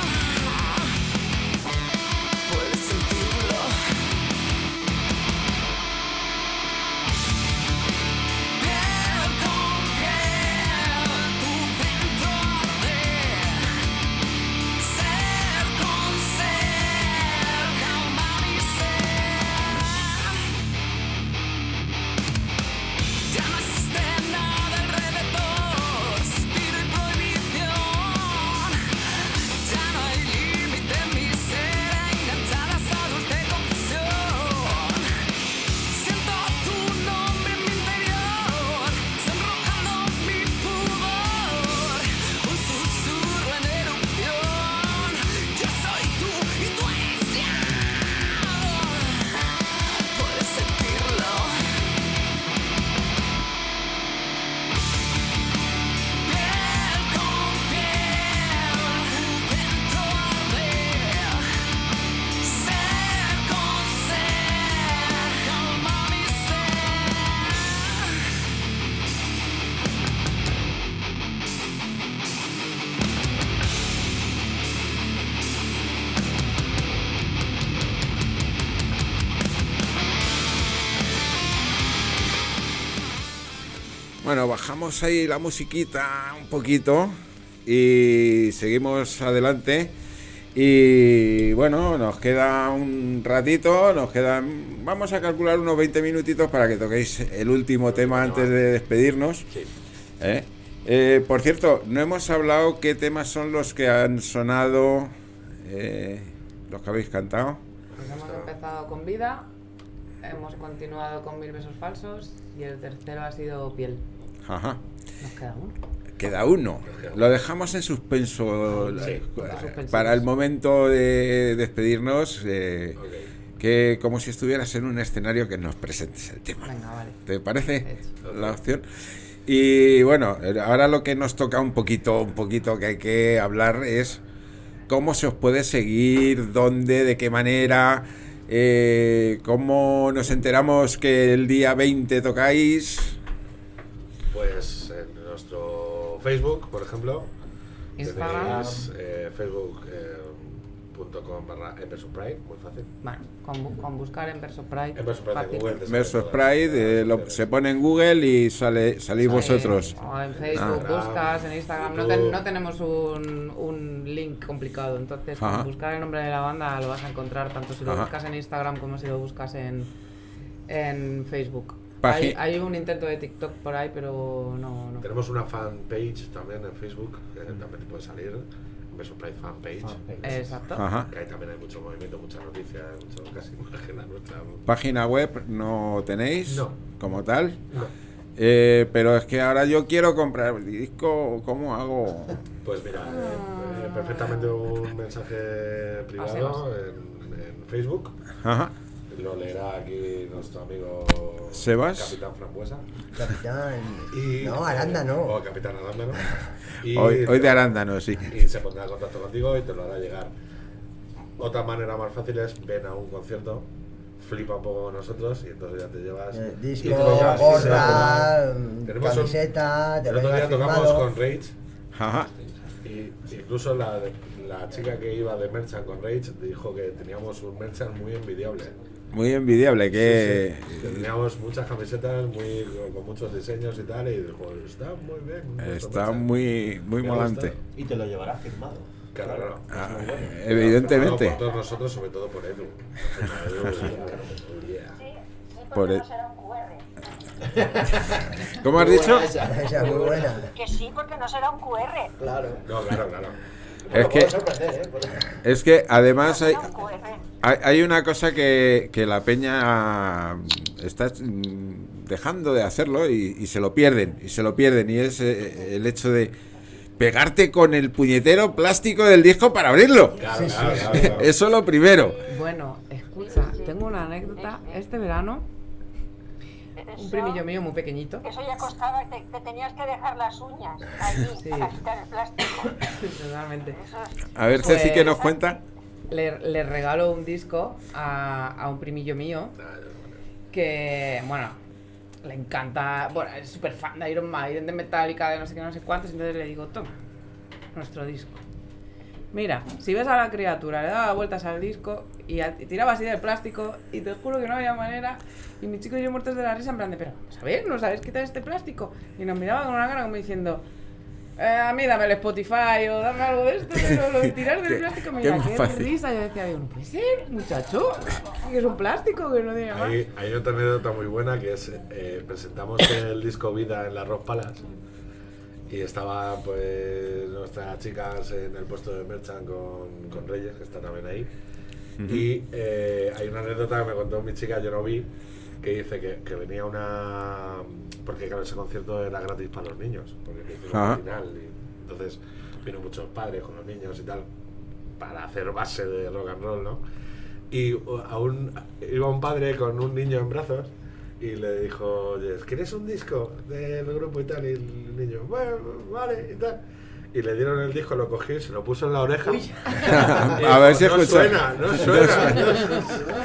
Puedes sentirlo. Piel con piel, tu dentro arde. Ser con ser, calma mi ser. Ya no existe nada alrededor, suspiro y prohibición. Ya no hay límite en mi ser, enganchada a esa dulce confusión. Siento tu nombre en mi interior, sonrojando mi pudor, un susurro en erupción. Yo soy tú y tú eres yo. Puedes sentirlo. Piel con piel, tu dentro arde. Ser con ser, calma mi ser. Bueno, bajamos ahí la musiquita un poquito y seguimos adelante. Y bueno, nos queda un ratito, nos quedan, vamos a calcular unos veinte minutitos para que toquéis el último tema antes de despedirnos. Sí. ¿Eh? Eh, por cierto, no hemos hablado qué temas son los que han sonado, eh, los que habéis cantado. Pues hemos empezado con Vida, hemos continuado con Mil besos falsos y el tercero ha sido Piel. Ajá. Nos queda uno. Queda uno. Lo dejamos en suspenso, Sí. eh, para el momento de despedirnos. Eh, Ok. Que como si estuvieras en un escenario, que nos presentes el tema. Venga, vale. ¿Te parece Hecho. la opción? Y bueno, ahora lo que nos toca un poquito, un poquito que hay que hablar es cómo se os puede seguir, dónde, de qué manera, eh, cómo nos enteramos que el día veinte tocáis. Pues en nuestro o Facebook, por ejemplo. Instagram. Tenéis eh, facebook punto com barra Embers Pride, muy fácil. Bueno, con, bu- con buscar en Verso Pride. Embers Pride fácil. en Google. te salen Versus todas Pride, las eh, lo- opciones. se pone en Google y sale salís vosotros. O en Facebook Ah. buscas, en Instagram. No, ten- no tenemos un, un link complicado, entonces Ajá. con buscar el nombre de la banda lo vas a encontrar tanto si lo Ajá. buscas en Instagram como si lo buscas en, en Facebook. Pagi- Hay, hay un intento de TikTok por ahí, pero no. no. Tenemos una fanpage también en Facebook, que también te puede salir. Embers Pride fanpage. Fanpage. Exacto. Ajá. Que ahí también hay mucho movimiento, muchas noticias, mucho casi imagen a nuestra. Página web no tenéis No. como tal. No. Eh, pero es que ahora yo quiero comprar el disco, ¿cómo hago? Pues mira, eh, eh, perfectamente un mensaje privado en, en Facebook. Ajá. Lo leerá aquí nuestro amigo Sebas. Capitán Frambuesa. Capitán. Y, No, Arándano. O Capitán Arándano. Y Hoy, hoy de arándano, sí. Y se pondrá en contacto contigo y te lo hará llegar. Otra manera más fácil es ven a un concierto, flipa un poco con nosotros y entonces ya te llevas. Eh, y disco, te lo llevas gorra, sin ser- Tenemos un- camiseta, te El lo otro día llevas tocamos firmado. con Rage Ajá. y incluso la, la chica que iba de Merchant con Rage dijo que teníamos un Merchant muy envidiable. Muy envidiable que... Sí, sí. Que teníamos muchas camisetas muy, con muchos diseños y tal y dijo, está muy bien. vuestro Está Merchant". muy, muy Me ha molante. gustado. Y te lo llevará firmado. Claro, claro. Ah, Es muy bueno. evidentemente. No, por todos nosotros, sobre todo por Edu. Edu, yeah. Por el- no será un Q R. ¿Cómo has Muy dicho? buena esa. Esa es muy buena. Que sí, porque no será un Q R. Claro. No, claro, claro. Es Bueno, que, puede sorprender, ¿eh? Por eso. es que además hay, Será un Q R. hay, hay una cosa que, que la peña está mm, dejando de hacerlo y, y se lo pierden, y se lo pierden, y es eh, el hecho de pegarte con el puñetero plástico del disco para abrirlo. Claro, claro, claro, claro. Eso lo primero. Bueno, escucha, tengo una anécdota. Este verano, un Eso- primillo mío muy pequeñito. Eso ya costaba, te, te tenías que dejar las uñas allí Sí. para quitar el plástico. Totalmente. Eso es- A ver, Ceci, ¿qué Pues- nos cuenta? Le, le regalo un disco a, a un primillo mío que, bueno, le encanta, bueno, es súper fan de Iron Maiden, de Metallica, de no sé qué, no sé cuántos, entonces le digo, toma, nuestro disco. Mira, si ves a la criatura, le daba vueltas al disco y, a- y tiraba así del plástico y te juro que no había manera. Y mi chico y yo muertos de la risa en plan de, pero, ¿sabes? ¿No sabes quitar este plástico? Y nos miraba con una cara como diciendo, eh, a mí dame el Spotify o dame algo de esto, pero lo de tirar del Qué- plástico me qué da más qué fácil. risa. Yo decía, digo, no puede ser, muchacho, que es un plástico, que no tiene más. Hay, hay otra anécdota muy buena que es, eh, presentamos el disco Vida en las Rock Palace y estaban pues nuestras chicas en el puesto de Merchant con, con Reyes, que está también ahí. Y eh, hay una anécdota que me contó mi chica, yo no vi, que dice que, que venía una... Porque claro, ese concierto era gratis para los niños, porque lo hicimos Ajá. al final. Y entonces vino muchos padres con los niños y tal, para hacer base de rock and roll, ¿no? Y uh, a un, iba un padre con un niño en brazos y le dijo, oye, ¿quieres un disco del grupo y tal? Y el niño, bueno, vale, y tal. Y le dieron el disco, lo cogió y se lo puso en la oreja. Y A ver si dijo, no escucha. suena, no suena. no suena".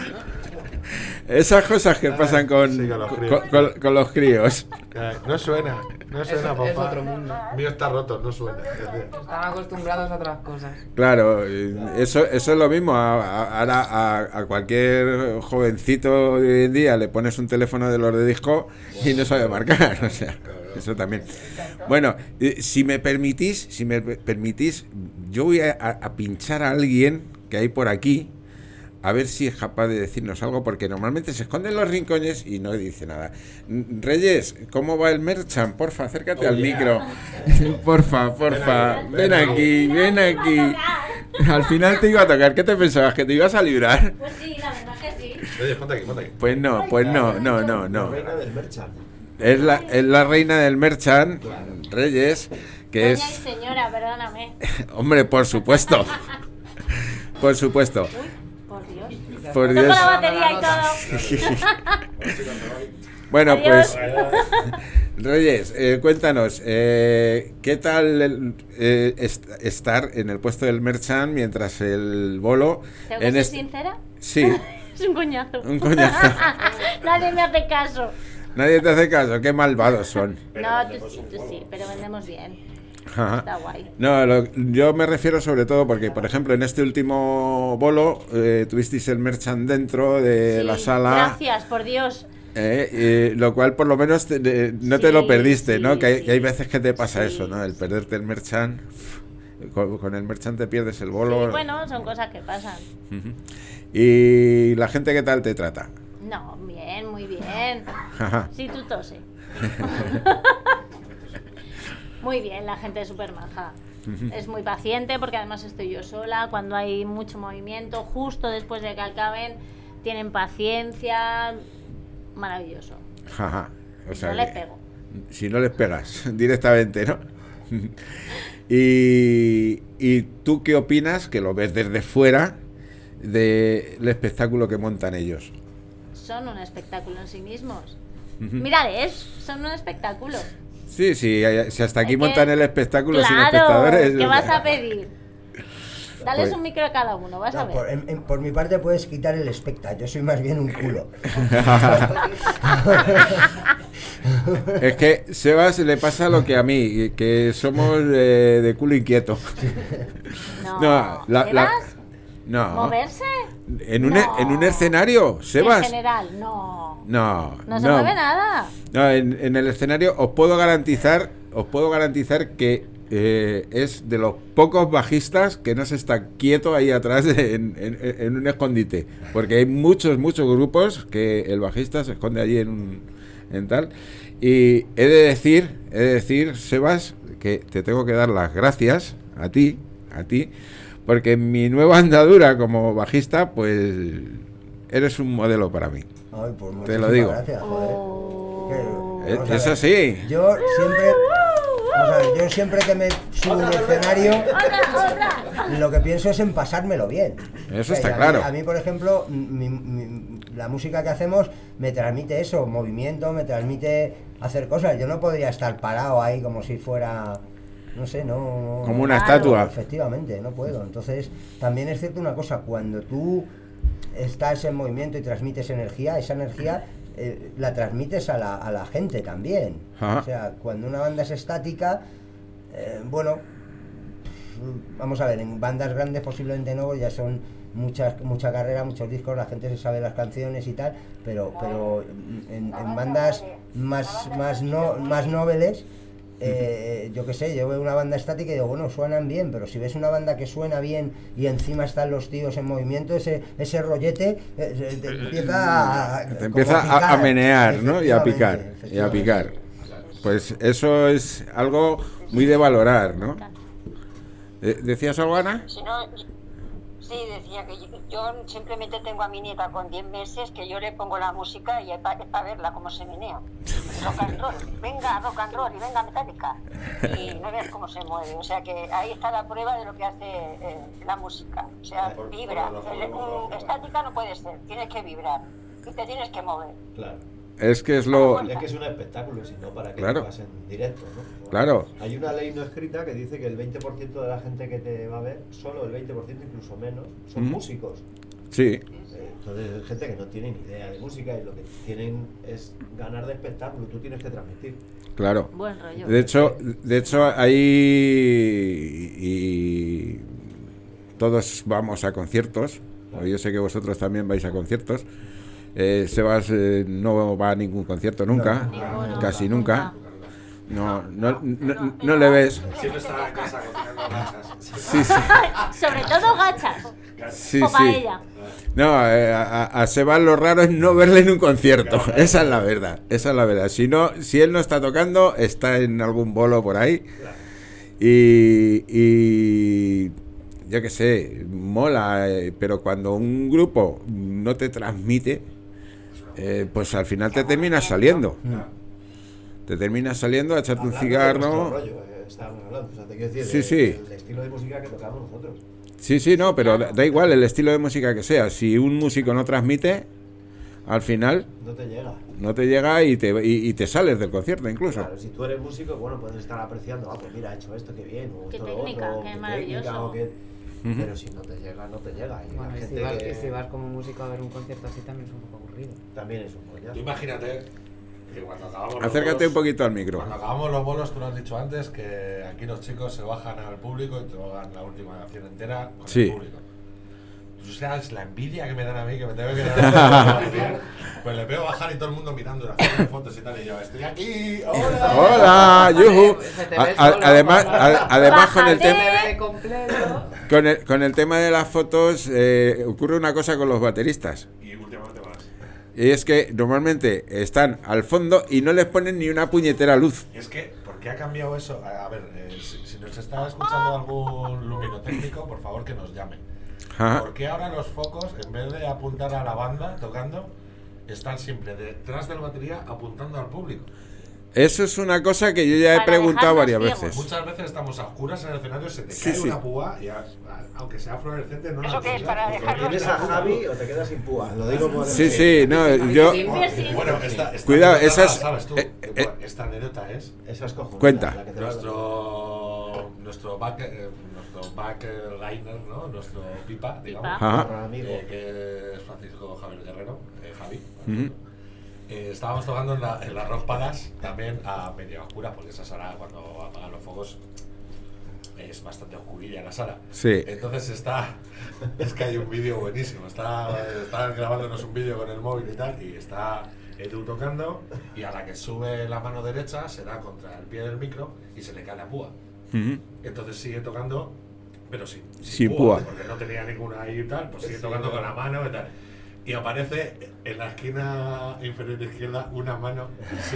Esas cosas que pasan con, Sí, con los con, críos. con- con los críos. Eh, No suena, no suena, Es- papá. es otro mundo. Mío está roto, no suena. Están acostumbrados a otras cosas. Claro, eh, eso, eso es lo mismo. A- a- Ahora a, a cualquier jovencito de hoy en día le pones un teléfono de los de disco y no sabe marcar. O sea, eso también. Bueno, eh, si me permitís, si me pe- permitís, yo voy a, a- a pinchar a alguien que hay por aquí. A ver si es capaz de decirnos algo, porque normalmente se esconde en los rincones y no dice nada. Mm, Reyes, ¿cómo va el Merchant? Porfa, acércate Oh, al yeah. micro. Porfa, porfa, Ven ven aquí, aquí, ven aquí. Al final te iba a tocar. ¿Qué te pensabas? ¿Que te ibas a librar? Pues sí, la verdad que sí. Oye, ponte aquí, ponte aquí. Pues no, pues no, no, no, La no. reina del Merchant. Es la, es la reina del Merchant, Reyes, que Doña y es... señora, perdóname. Hombre, por supuesto. Por supuesto. Por Dios. Por Tengo Dios. la batería y todo. Bueno, Adiós. pues Reyes, eh, cuéntanos, eh, ¿qué tal el, eh, est- estar en el puesto del Merchant mientras el bolo... ¿Tengo que en ser este- sincera? Sí, Es un coñazo. un coñazo. Nadie me hace caso. Nadie te hace caso, qué malvados son. No, tú sí, tú sí, pero vendemos bien. Ajá. Está guay. No, lo- yo me refiero sobre todo porque, por ejemplo, en este último bolo eh, tuvisteis el merchant dentro de Sí, la sala. Gracias, por Dios. Eh, eh, lo cual por lo menos te- de- no te Sí, lo perdiste, sí, ¿no? Que hay, sí. que hay veces que te pasa Sí, eso, ¿no? El perderte el merchant. uf, Con, con el merchant te pierdes el bolo. Sí, bueno, son cosas que pasan. Ujú. ¿Y la gente qué tal te trata? No, bien, muy bien. Ajá. Sí, tú tose. Muy bien, la gente es súper maja. Es muy paciente porque además estoy yo sola. Cuando hay mucho movimiento, justo después de que acaben, tienen paciencia. Maravilloso. Ajá. O sea No les que- pego. Si no les pegas directamente, ¿no? y, ¿Y tú qué opinas, que lo ves desde fuera, del espectáculo que montan ellos? Son un espectáculo en sí mismos. Ujú. Mírales, son un espectáculo. Sí, sí, si hasta aquí Es que- montan el espectáculo sin Claro, espectadores. ¿qué vas a pedir? Dales Pues- un micro a cada uno, vas a No, ver. por, en- en- por mi parte puedes quitar el especta, yo soy más bien un culo. Es que Sebas le pasa lo que a mí, que somos eh, de culo inquieto. No, No, la- la- ¿Sebas? No. ¿Moverse? ¿En un, No. en un escenario, En Sebas? general, no. No, No se mueve nada. No, en, en el escenario os puedo garantizar, os puedo garantizar que eh, es de los pocos bajistas que no se está quieto ahí atrás de- en, en- en un escondite, porque hay muchos, muchos grupos que el bajista se esconde allí en un en tal. Y he de decir, he de decir, Sebas, que te tengo que dar las gracias a ti, a ti, porque en mi nueva andadura como bajista, pues eres un modelo para mí. Ay, pues Te lo muchísimas digo. gracias, joder. Que- Es- vamos a es ver, así. Yo siempre, vamos a ver, yo siempre que me subo a un escenario, lo que pienso es en pasármelo bien. Eso O sea, está y a mí- claro. A mí, por ejemplo, mi- mi- la música que hacemos me transmite eso, movimiento, me transmite hacer cosas. Yo no podría estar parado ahí como si fuera, no sé, no... no- Como una Claro, estatua. Efectivamente, no puedo. Entonces, también es cierto una cosa, cuando tú estás en movimiento y transmites energía, esa energía eh, la transmites a la, a la gente también. Ajá. O sea, cuando una banda es estática, eh, bueno, vamos a ver, en bandas grandes posiblemente no, ya son muchas mucha carrera, muchos discos, la gente se sabe las canciones y tal, pero pero en, en bandas más más no más noveles, eh, yo qué sé, yo veo una banda estática y digo, bueno, suenan bien, pero si ves una banda que suena bien y encima están los tíos en movimiento, ese ese rollete eh, se- te empieza a, Te como empieza a, picar. a menear, ¿no? Y a picar, Efectivamente, y a picar. Pues eso es algo muy de valorar, ¿no? Eh, ¿Decías algo, Ana? Si no, sí, decía que yo, yo simplemente tengo a mi nieta con diez meses que yo le pongo la música y es para verla cómo se menea. Rock and roll, venga rock and roll y venga metálica. Y no veas cómo se mueve. O sea que ahí está la prueba de lo que hace eh, la música. O sea, vibra. El- un- estática no puede ser, tienes que vibrar y te tienes que mover. Claro. Es que es lo... Es que es un espectáculo, si no, para que Claro. lo hagas en directo, ¿no? Claro. Hay una ley no escrita que dice que el veinte por ciento de la gente que te va a ver, solo el veinte por ciento, incluso menos, son Ujú. músicos. Sí. Eh, Entonces es gente que no tiene ni idea de música y lo que tienen es ganar de espectáculo, tú tienes que transmitir. Claro. Buen rollo. De hecho, de hecho ahí y todos vamos a conciertos. Yo sé que vosotros también vais a conciertos. Eh, Sebas eh, no va a ningún concierto nunca, Ninguno. casi nunca. No, no, no, no le ves. Siempre está en casa cocinando gachas. Sí, sí. Sobre todo gachas. Sí, o sí. paella. No, eh, a, a Sebas lo raro es no verle en un concierto. Esa es la verdad. Esa es la verdad. Si no, si él no está tocando, está en algún bolo por ahí. Y, y yo qué sé, mola. eh, pero cuando un grupo no te transmite, eh, pues al final te terminas saliendo. Te terminas saliendo a echarte un Hablando de nuestro cigarro. rollo, eh, estábamos hablando, o sea, te quiero decir, Sí, de- sí. el estilo de música que tocamos nosotros. Sí, sí, no, pero da, da igual el estilo de música que sea. Si un músico no transmite, al final No te llega. no te llega y te, y, y te sales del concierto incluso. Claro, si tú eres músico, bueno, puedes estar apreciando, ah, pues mira, ha hecho esto, qué bien, o Qué esto lo técnica, otro, qué qué maravilloso. técnica, o qué... Ujú. Pero si no te llega, no te llega. Y Bueno, la y si, gente vas, que y si vas como músico a ver un concierto así también es un poco aburrido. también es un coñazo. Tú imagínate que cuando acabamos los Acércate bolos- un poquito al micro. Cuando acabamos los bolos, tú lo has dicho antes, que aquí los chicos se bajan al público y te dan la última canción entera con Sí. el público. Tú sabes la envidia que me dan a mí, que me tengo que dar. Pues le veo bajar y todo el mundo mirando, haciendo fotos y tal, y yo, estoy aquí, hola. Hola, yujú. Se te A- ve a- solo, Además, papá. a- además con el Bájate. tema Bebé completo. con el, con el tema de las fotos eh, ocurre una cosa con los bateristas. Y últimamente más. Y es que normalmente están al fondo y no les ponen ni una puñetera luz. Es que, ¿por qué ha cambiado eso? A, a ver, eh, si, si nos está escuchando algún luminotécnico, por favor que nos llame. Ajá. ¿Por qué ahora los focos, en vez de apuntar a la banda tocando, están siempre detrás de la batería apuntando al público? Eso es una cosa que yo ya he Para preguntado varias dejarnos veces. Muchas veces estamos a oscuras en el escenario, se te Sí, cae sí. una púa y a- a- aunque sea fluorescente no ¿Eso nos qué es? ayuda. Para Porque dejarnos ¿Tienes a Javi o te quedas sin púa? Lo digo por Sí, sí, no, yo... Sí, sí. Bueno, esta, esta Cuidado, anécdota esa la es- sabes tú. eh, que, eh, esta anécdota es Esa es cojonuda, Cuenta. la que te va a dar. nuestro nuestro back eh, nuestro backliner, ¿no? Nuestro pipa, digamos. Pipa. Ajá. Nuestro amigo. eh, que es Francisco Javier Guerrero, eh, Javi. Ujú. Eh, estábamos tocando en la, en la Rock Palace también a media oscura, porque esa sala cuando apagan los focos es bastante oscurilla la sala. Sí. Entonces está, es que hay un vídeo buenísimo, está, está grabándonos un vídeo con el móvil y tal, y está Edu tocando, y a la que sube la mano derecha se da contra el pie del micro y se le cae la púa. Ujú. Entonces sigue tocando, pero sin, Sin púa. porque no tenía ninguna ahí y tal, pues sigue tocando con la mano y tal. Y aparece en la esquina inferior izquierda una mano, sí,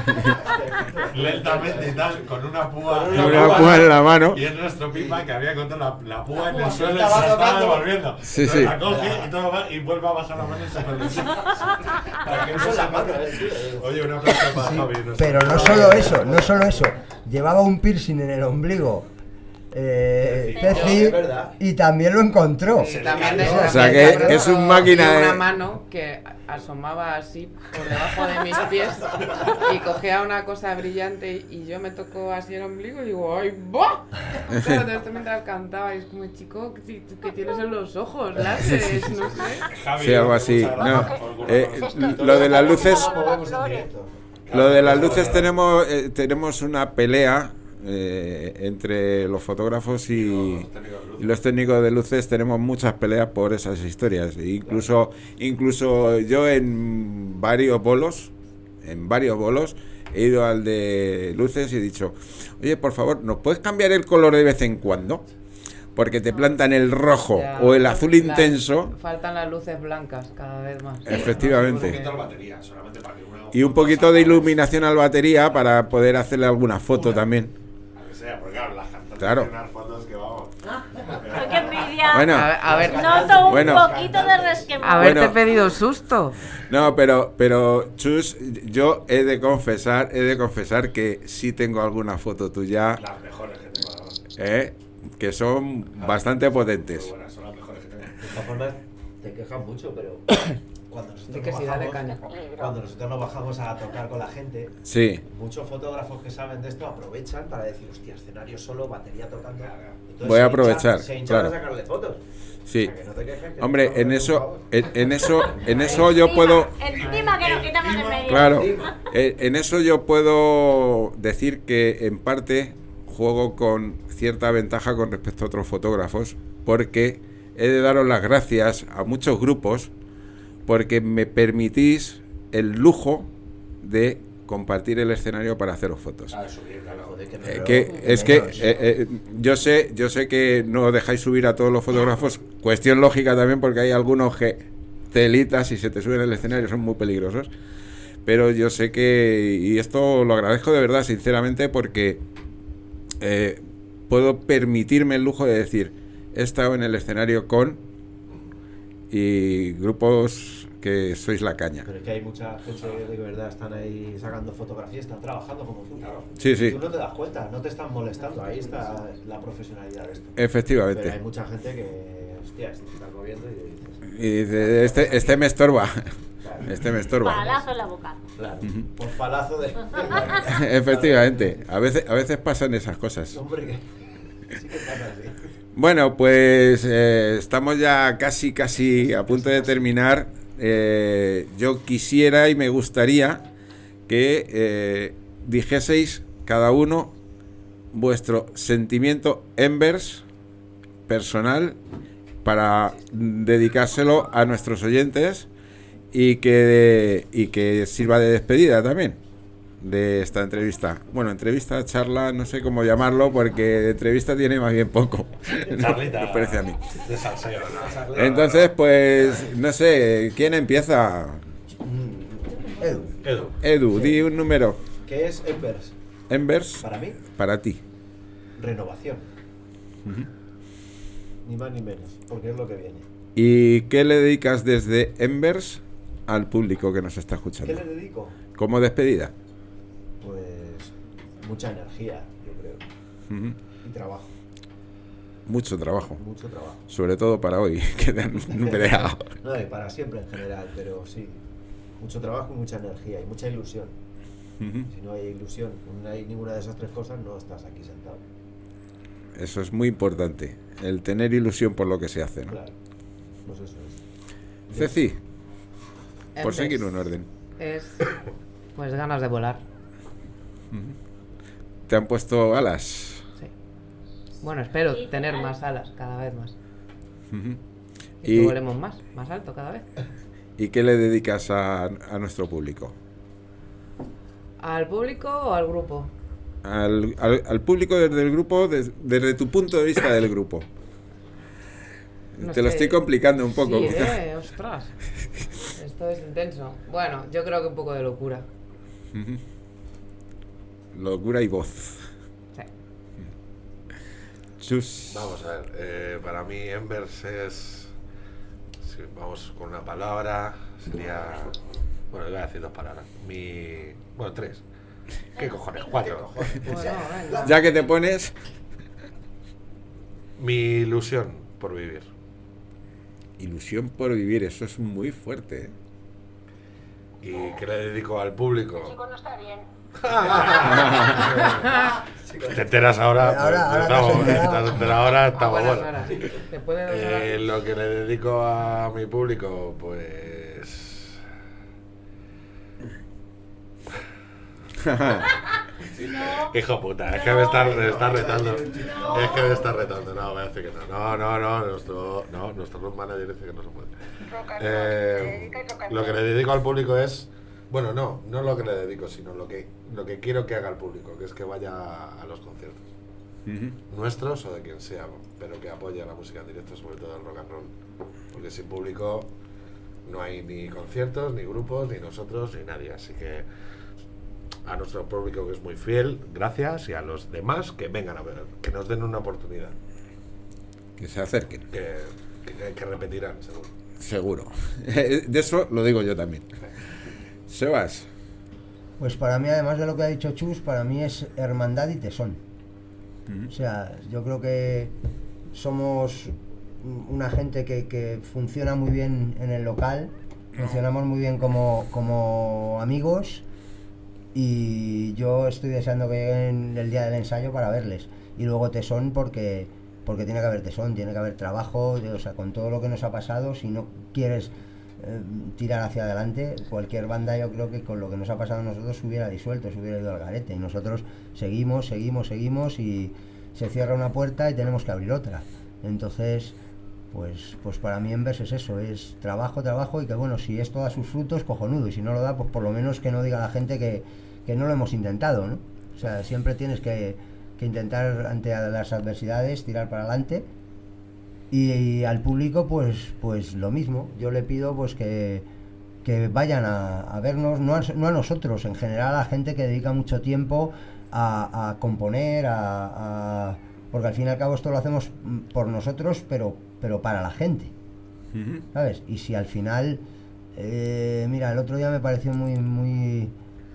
lentamente y tal, con una púa, Con una púa en la mano. Y es nuestro pipa que había encontrado la, la púa en el púa, suelo y se estaba la estaba tocando. devolviendo. Sí, Entonces sí. la coge y, todo va, y vuelve a bajar la mano y se perdió. Para que no Eso es se la mano, note. eh, tío. Oye, un aplauso para Sí, Javi. nuestro pero no pipa. solo eso, no solo eso. Llevaba un piercing en el ombligo. Eh, Ceci, Ceci, es verdad. y también lo encontró. Sí, le también cayó. de- O sea, también que de- es un y máquina de- una mano que asomaba así por debajo de mis pies y cogía una cosa brillante y yo me tocó así el ombligo y digo, ¡ay, va! Claro, todo esto mientras cantaba y es como, chico, ¿qué, qué tienes en los ojos? Láseres, no sé. Javi, Sí, algo así. muchas No, gracias por el eh, curro. lo de las luces, Lo movemos en directo. lo de las luces tenemos eh, tenemos una pelea eh, entre los fotógrafos y, y los técnicos de luces. Tenemos muchas peleas por esas historias. E incluso incluso yo en varios bolos, en varios bolos he ido al de luces y he dicho, oye, por favor, ¿nos puedes cambiar el color de vez en cuando? Porque te plantan el rojo Ya, o el azul la- intenso. Faltan las luces blancas cada vez más. Efectivamente. Un poquito de batería, solamente para que uno- Y un poquito de iluminación al batería para poder hacerle alguna foto también. A que sea, porque claro, las cantantes Claro. tienen unas fotos que vamos. Ay, ¡qué envidia! Bueno, A ver, a ver, Noto un Bueno. poquito de resquemor. haberte Bueno. pedido susto. no, pero, pero Chus, yo he de confesar, he de confesar que sí tengo alguna foto tuya, Las mejores que tengo ahora. eh, que son bastante Muy potentes. buenas, son las mejores que tengo. De todas formas, te quejas mucho, pero cuando Di nosotros, que nos sí, dale bajamos, caña. cuando nosotros nos bajamos a tocar con la gente, Sí, muchos fotógrafos que saben de esto aprovechan para decir, hostia, escenario solo, batería tocando. Entonces Voy a se aprovechar, hinchan- se hinchan claro. a sacarle fotos. sí. O sea, que no te quejes, que Hombre, no, en por eso, favor. en, en eso, en eso yo puedo, Encima que nos quitamos de medio. claro, eh, en eso yo puedo decir que en parte juego con cierta ventaja con respecto a otros fotógrafos, porque he de daros las gracias a muchos grupos porque me permitís el lujo de compartir el escenario para haceros fotos. Ah, eso bien, claro. Joder, que no, Eh, pero- que es que menos. eh, eh, yo sé yo sé que no dejáis subir a todos los fotógrafos, cuestión lógica también porque hay algunos que telitas y se te suben al escenario son muy peligrosos, pero yo sé que, y esto lo agradezco de verdad sinceramente, porque eh, puedo permitirme el lujo de decir, he estado en el escenario con y grupos que sois la caña. Pero es que hay mucha gente de verdad están ahí sacando fotografías, están trabajando como tú. Sí, sí. Tú no te das cuenta, no te están molestando. Ahí está la profesionalidad de esto. Efectivamente. Pero hay mucha gente que, hostia, se están moviendo y dices, Y dice, este, este me estorba. claro, Este me estorba. Palazo en la boca. claro, Ujú. por palazo de. Efectivamente. A veces, a veces pasan esas cosas. Hombre, que sí que pasa así. Bueno, pues eh, estamos ya casi, casi a punto de terminar. Eh, yo quisiera y me gustaría que eh, dijeseis cada uno vuestro sentimiento Embers personal para dedicárselo a nuestros oyentes y que, y que sirva de despedida también de esta entrevista. Bueno, entrevista, charla, no sé cómo llamarlo, porque de entrevista tiene más bien poco. Charlita. Me parece a mí. De salseo, ¿no? Entonces, pues, no sé, ¿quién empieza? Edu. Edu. Edu, di un número. ¿Qué es Embers? Embers, Para mí, para ti. renovación. Ni más ni menos, porque es lo que viene. ¿Y qué le dedicas desde Embers al público que nos está ¿Qué escuchando? le dedico? Como despedida. Pues mucha energía, yo creo. Ujú. Y trabajo, Mucho trabajo. mucho trabajo. Sobre todo para hoy, que te han peleado. No, y para siempre en general, pero sí. Mucho trabajo y mucha energía y mucha ilusión. Ujú. Si no hay ilusión, no hay ninguna de esas tres cosas, no estás aquí sentado. Eso es muy importante, el tener ilusión por lo que se hace, ¿no? Claro. Pues eso es. Ceci, por Embers seguir un orden. Es, pues, ganas de volar. ¿Te han puesto alas? Sí. Bueno, espero Sí, tener total. más alas cada vez más. Ujú. Y, Y- que volemos más, más alto cada vez. ¿Y qué le dedicas a, a nuestro público? ¿Al público o al grupo? Al, al- al público desde el grupo, des- desde tu punto de vista del grupo. No Te lo sé. estoy complicando un poco. Sí, quizá. eh, ostras. Esto es intenso. Bueno, yo creo que un poco de locura. Ujú. Locura y voz. Sí. Chus. Vamos a ver, eh, para mí Embers es, si vamos con una palabra, sería, bueno, voy a decir dos palabras, mi, bueno, tres, ¿qué cojones? Cuatro. Bueno, venga. Ya que te pones, Mi ilusión por vivir. ilusión por vivir, eso es muy fuerte, ¿eh? ¿Y qué le dedico al público? Chico, no está bien. Te enteras ahora, pues, Ahora- ahora te has estamos, enterado. te has enterado ahora, A estamos buenas buenos. horas. ¿Te puede dar Eh, una- lo que le dedico a mi público, pues... Hijo puta, es que me está, me está retando. Es que me está retando. No, voy a decir que no. No, no, no. Nuestro, no, nuestro road manager dice que no se puede. Eh, lo que le dedico al público es. Bueno, no, no lo que le dedico, sino lo que, lo que quiero que haga el público, que es que vaya a los conciertos. Ujú. Nuestros o de quien sea, pero que apoye a la música en directo, sobre todo el rock and roll. Porque sin público no hay ni conciertos, ni grupos, ni nosotros, ni nadie. Así que a nuestro público que es muy fiel, gracias, y a los demás que vengan a ver, que nos den una oportunidad, Que se acerquen, que, que, que repetirán, seguro. seguro. De eso lo digo yo también. Sebas. Pues para mí, además de lo que ha dicho Chus, para mí es hermandad y tesón. O sea, yo creo que somos una gente que, que funciona muy bien en el local, funcionamos muy bien como, como amigos, y yo estoy deseando que lleguen el día del ensayo para verles. Y luego tesón porque, porque tiene que haber tesón, tiene que haber trabajo, de- o sea, con todo lo que nos ha pasado, si no quieres eh, tirar hacia adelante, cualquier banda yo creo que con lo que nos ha pasado a nosotros se hubiera disuelto, se hubiera ido al garete, y nosotros seguimos, seguimos, seguimos, y se cierra una puerta y tenemos que abrir otra. Entonces, pues, pues para mí Embers es eso, es trabajo, trabajo, y que bueno, si esto da sus frutos, cojonudo, y si no lo da, pues por lo menos que no diga la gente que, que no lo hemos intentado, ¿no? O sea, siempre tienes que, que intentar ante las adversidades tirar para adelante. Y, y al público pues pues lo mismo, yo le pido pues que, que vayan a, a vernos, no a, no a nosotros, en general a la gente que dedica mucho tiempo a, a componer, a, a- porque al fin y al cabo esto lo hacemos mm, por nosotros, pero, pero para la gente, ¿sabes? Y si al final, eh, mira, el otro día me pareció muy, muy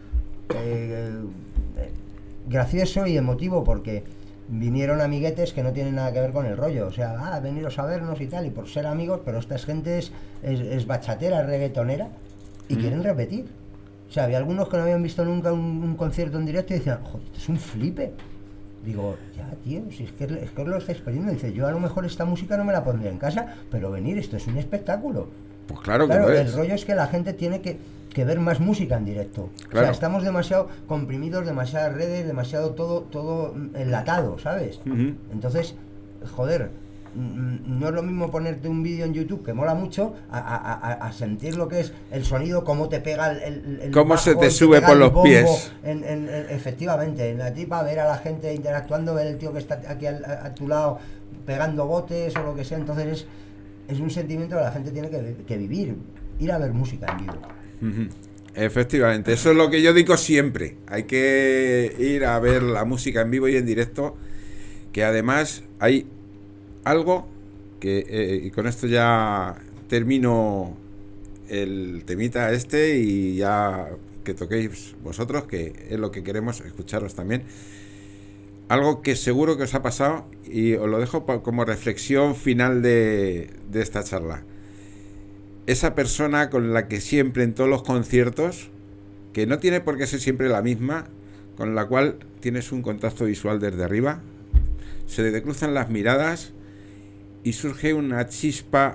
eh, eh, gracioso y emotivo, porque vinieron amiguetes que no tienen nada que ver con el rollo, o sea, ah, veniros a vernos y tal, y por ser amigos, pero esta gente es, es, es bachatera, es reggaetonera, y quieren repetir. O sea, había algunos que no habían visto nunca un, un concierto en directo y decían, joder, esto es un flipe. Digo, ya, tío, si es que, es que os lo estáis perdiendo. Dice, yo a lo mejor esta música no me la pondría en casa, pero venir, esto es un espectáculo. Pues claro que Claro, lo el es. rollo es que la gente tiene que, que ver más música en directo. Claro. O sea, estamos demasiado comprimidos, demasiadas redes, demasiado todo, todo enlatado, ¿sabes? Uh-huh. Entonces, joder, no es lo mismo ponerte un vídeo en YouTube que mola mucho a, a, a, a sentir lo que es el sonido, cómo te pega el, el cómo bajo, se te te sube pega por el los bombo, pies. en, en, en, efectivamente, en la tipa, ver a la gente interactuando, ver el tío que está aquí al, a, a tu lado pegando botes o lo que sea. Entonces es, es un sentimiento que la gente tiene que, que vivir, ir a ver música en vivo. Uh-huh. Efectivamente, eso es lo que yo digo siempre. Hay que ir a ver la música en vivo y en directo, que además hay algo que, eh, y con esto ya termino el temita este y ya que toquéis vosotros, que es lo que queremos escucharos también. Algo que seguro que os ha pasado y os lo dejo pa- como reflexión final de, de esta charla. Esa persona con la que siempre en todos los conciertos, que no tiene por qué ser siempre la misma, con la cual tienes un contacto visual desde arriba, se te cruzan las miradas y surge una chispa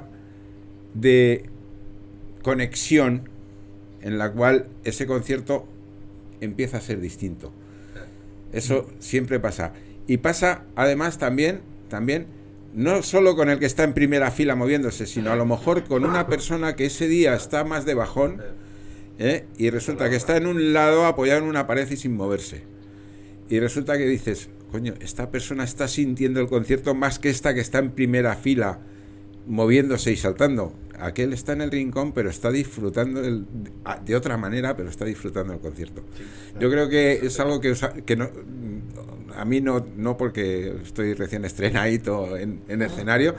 de conexión en la cual ese concierto empieza a ser distinto. Eso siempre pasa. Y pasa además también, también no solo con el que está en primera fila moviéndose, sino a lo mejor con una persona que ese día está más de bajón, ¿eh? Y resulta que está en un lado apoyado en una pared y sin moverse. Y resulta que dices, coño, esta persona está sintiendo el concierto más que esta que está en primera fila moviéndose y saltando. Aquel está en el rincón, pero está disfrutando el, de otra manera, pero está disfrutando el concierto. Yo creo que es algo que, os, que no, a mí no, no porque estoy recién estrenadito en, en escenario,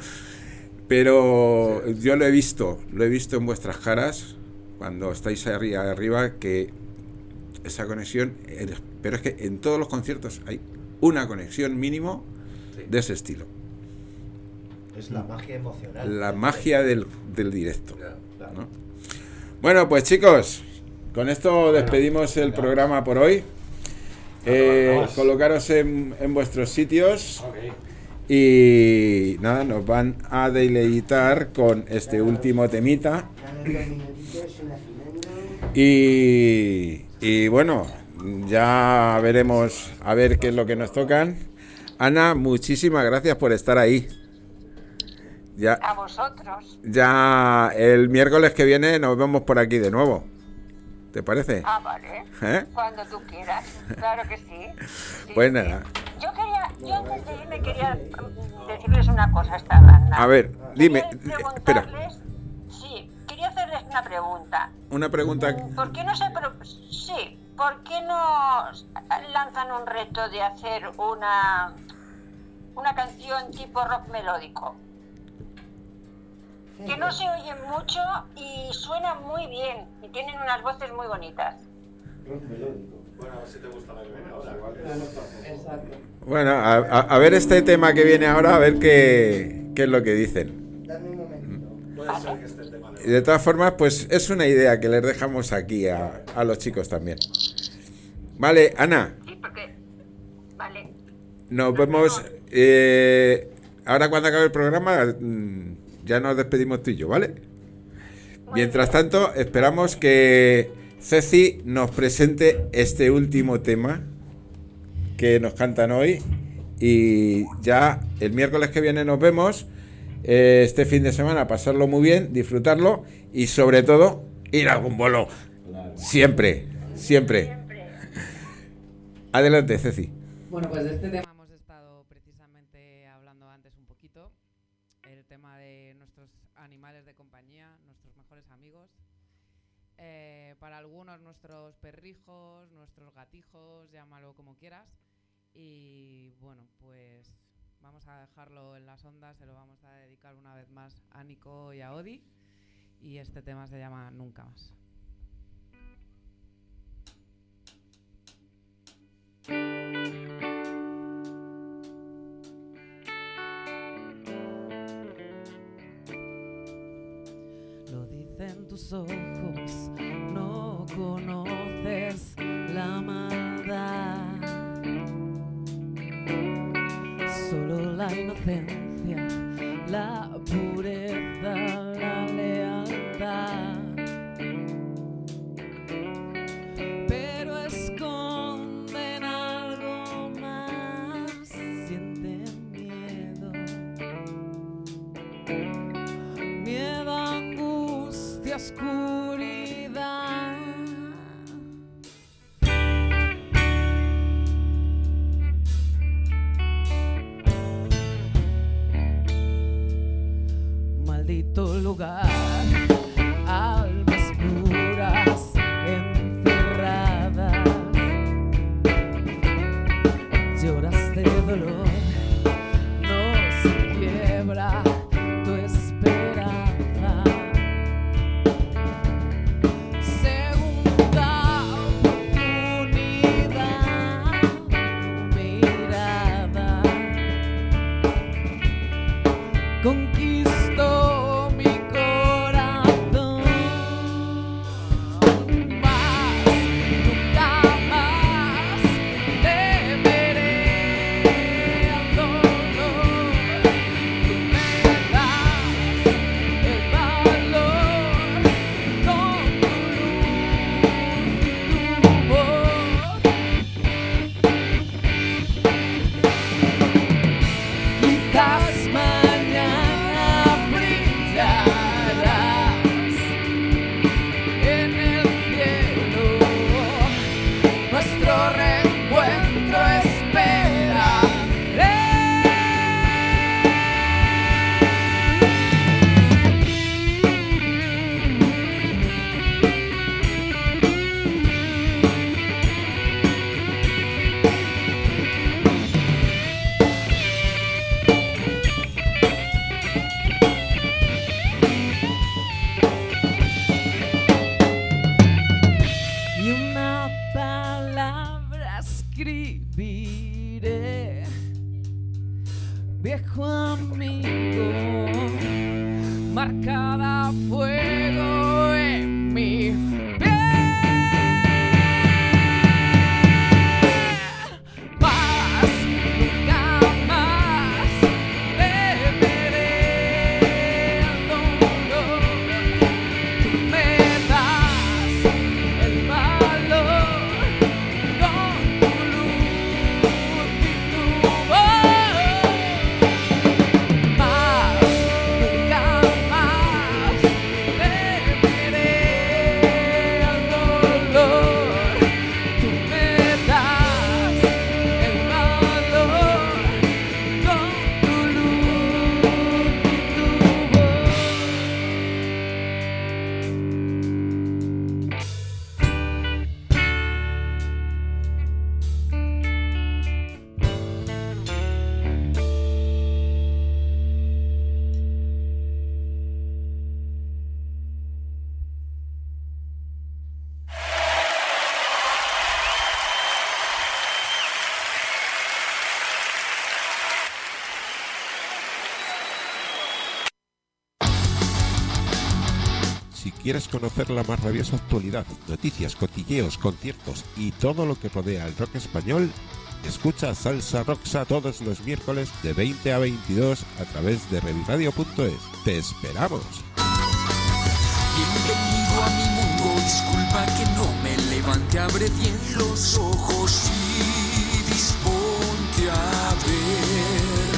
pero yo lo he visto, lo he visto en vuestras caras cuando estáis arriba, arriba que esa conexión, pero es que en todos los conciertos hay una conexión mínimo de ese estilo. Es la magia emocional. La magia del, del directo, ¿no? Bueno, pues chicos, con esto despedimos el programa por hoy. Eh, colocaros en, en vuestros sitios y nada, nos van a deleitar con este último temita. Y, y bueno, ya veremos a ver qué es lo que nos tocan. Ana, muchísimas gracias por estar ahí. Ya, A vosotros. ya el miércoles que viene nos vemos por aquí de nuevo. ¿Te parece? Ah, vale. ¿Eh? Cuando tú quieras. Claro que sí. Sí, Pues sí. nada. Yo quería, yo antes de irme quería mm, decirles una cosa a esta banda. A ver, dime. Quería Espera, preguntarles- Sí, quería hacerles una pregunta. una pregunta. ¿Por qué no se pro- sí, ¿por qué no lanzan un reto de hacer una una canción tipo rock melódico? Que no se oyen mucho y suenan muy bien y tienen unas voces muy bonitas. Bueno, a ver si te gusta la que viene ahora. Exacto. Bueno, a, a- a ver este tema que viene ahora, a ver qué, qué es lo que dicen. Dame un momentito. Puede ser que esté el tema Y de todas formas, pues es una idea que les dejamos aquí a, a los chicos también. Vale, Ana, Sí, porque... Vale. nos vemos. eh, ahora cuando acabe el programa, mm, ya nos despedimos tú y yo, ¿vale? Mientras tanto, esperamos que Ceci nos presente este último tema que nos cantan hoy. Y ya el miércoles que viene nos vemos. Eh, este fin de semana pasarlo muy bien, disfrutarlo y sobre todo ir a algún bolo. Siempre, siempre. Adelante, Ceci. Bueno, pues de este tema hemos estado precisamente hablando antes un poquito. El tema de nuestros animales de compañía, nuestros mejores amigos. Eh, para algunos nuestros perrijos, nuestros gatijos, llámalo como quieras. Y bueno, pues vamos a dejarlo en las ondas, se lo vamos a dedicar una vez más a Nico y a Odi. Y este tema se llama Nunca Más. Lo dicen tus ojos, no conoces la maldad. Solo la inocencia, la pureza, la lealtad. oscuridad. Maldito lugar, almas puras encerradas, lloras de dolor, no se quiebra tu esperanza. Segunda oportunidad, tu mirada conquistó mi corazón. Más, nunca más temeré al dolor. Tú me das el valor con tu luz y tu voz. Quizás mañana brillarás en el cielo, nuestro reencuentro y una palabra escribiré, viejo amigo, marcada a fuego en mi piel. Más, nunca más temeré al dolor. Tú me das el valor con tu luz y tu voz. Más, nunca más temeré al dolor. Tú me das el valor con tu luz y tu voz. Si quieres conocer la más rabiosa actualidad, noticias, cotilleos, conciertos y todo lo que rodea el rock español, escucha Salsa Roxa todos los miércoles de veinte a veintidós a través de reviradio punto es. ¡Te esperamos! Bienvenido a mi mundo, disculpa que no me levante, abre bien los ojos y disponte a ver.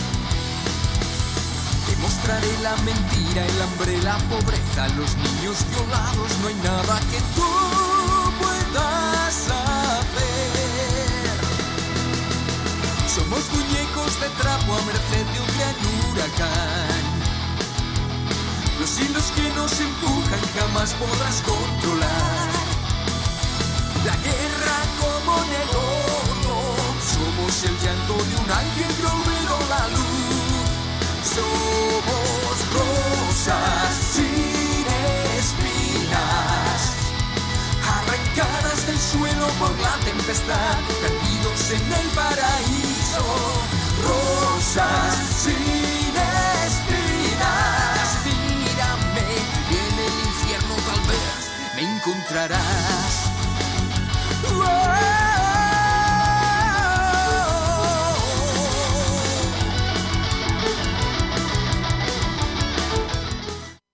Te mostraré la mentira, el hambre, la pobreza, los niños violados, no hay nada que tú puedas hacer. Somos muñecos de trapo a merced de un gran huracán. Los hilos que nos empujan jamás podrás controlar. La guerra como negocio, somos el llanto de un ángel que olvidó la luz. Somos rosas sin espinas, arrancadas del suelo por la tempestad, perdidos en el paraíso. Rosas sin espinas, mírame y en el infierno tal vez me encontrarás. Oh,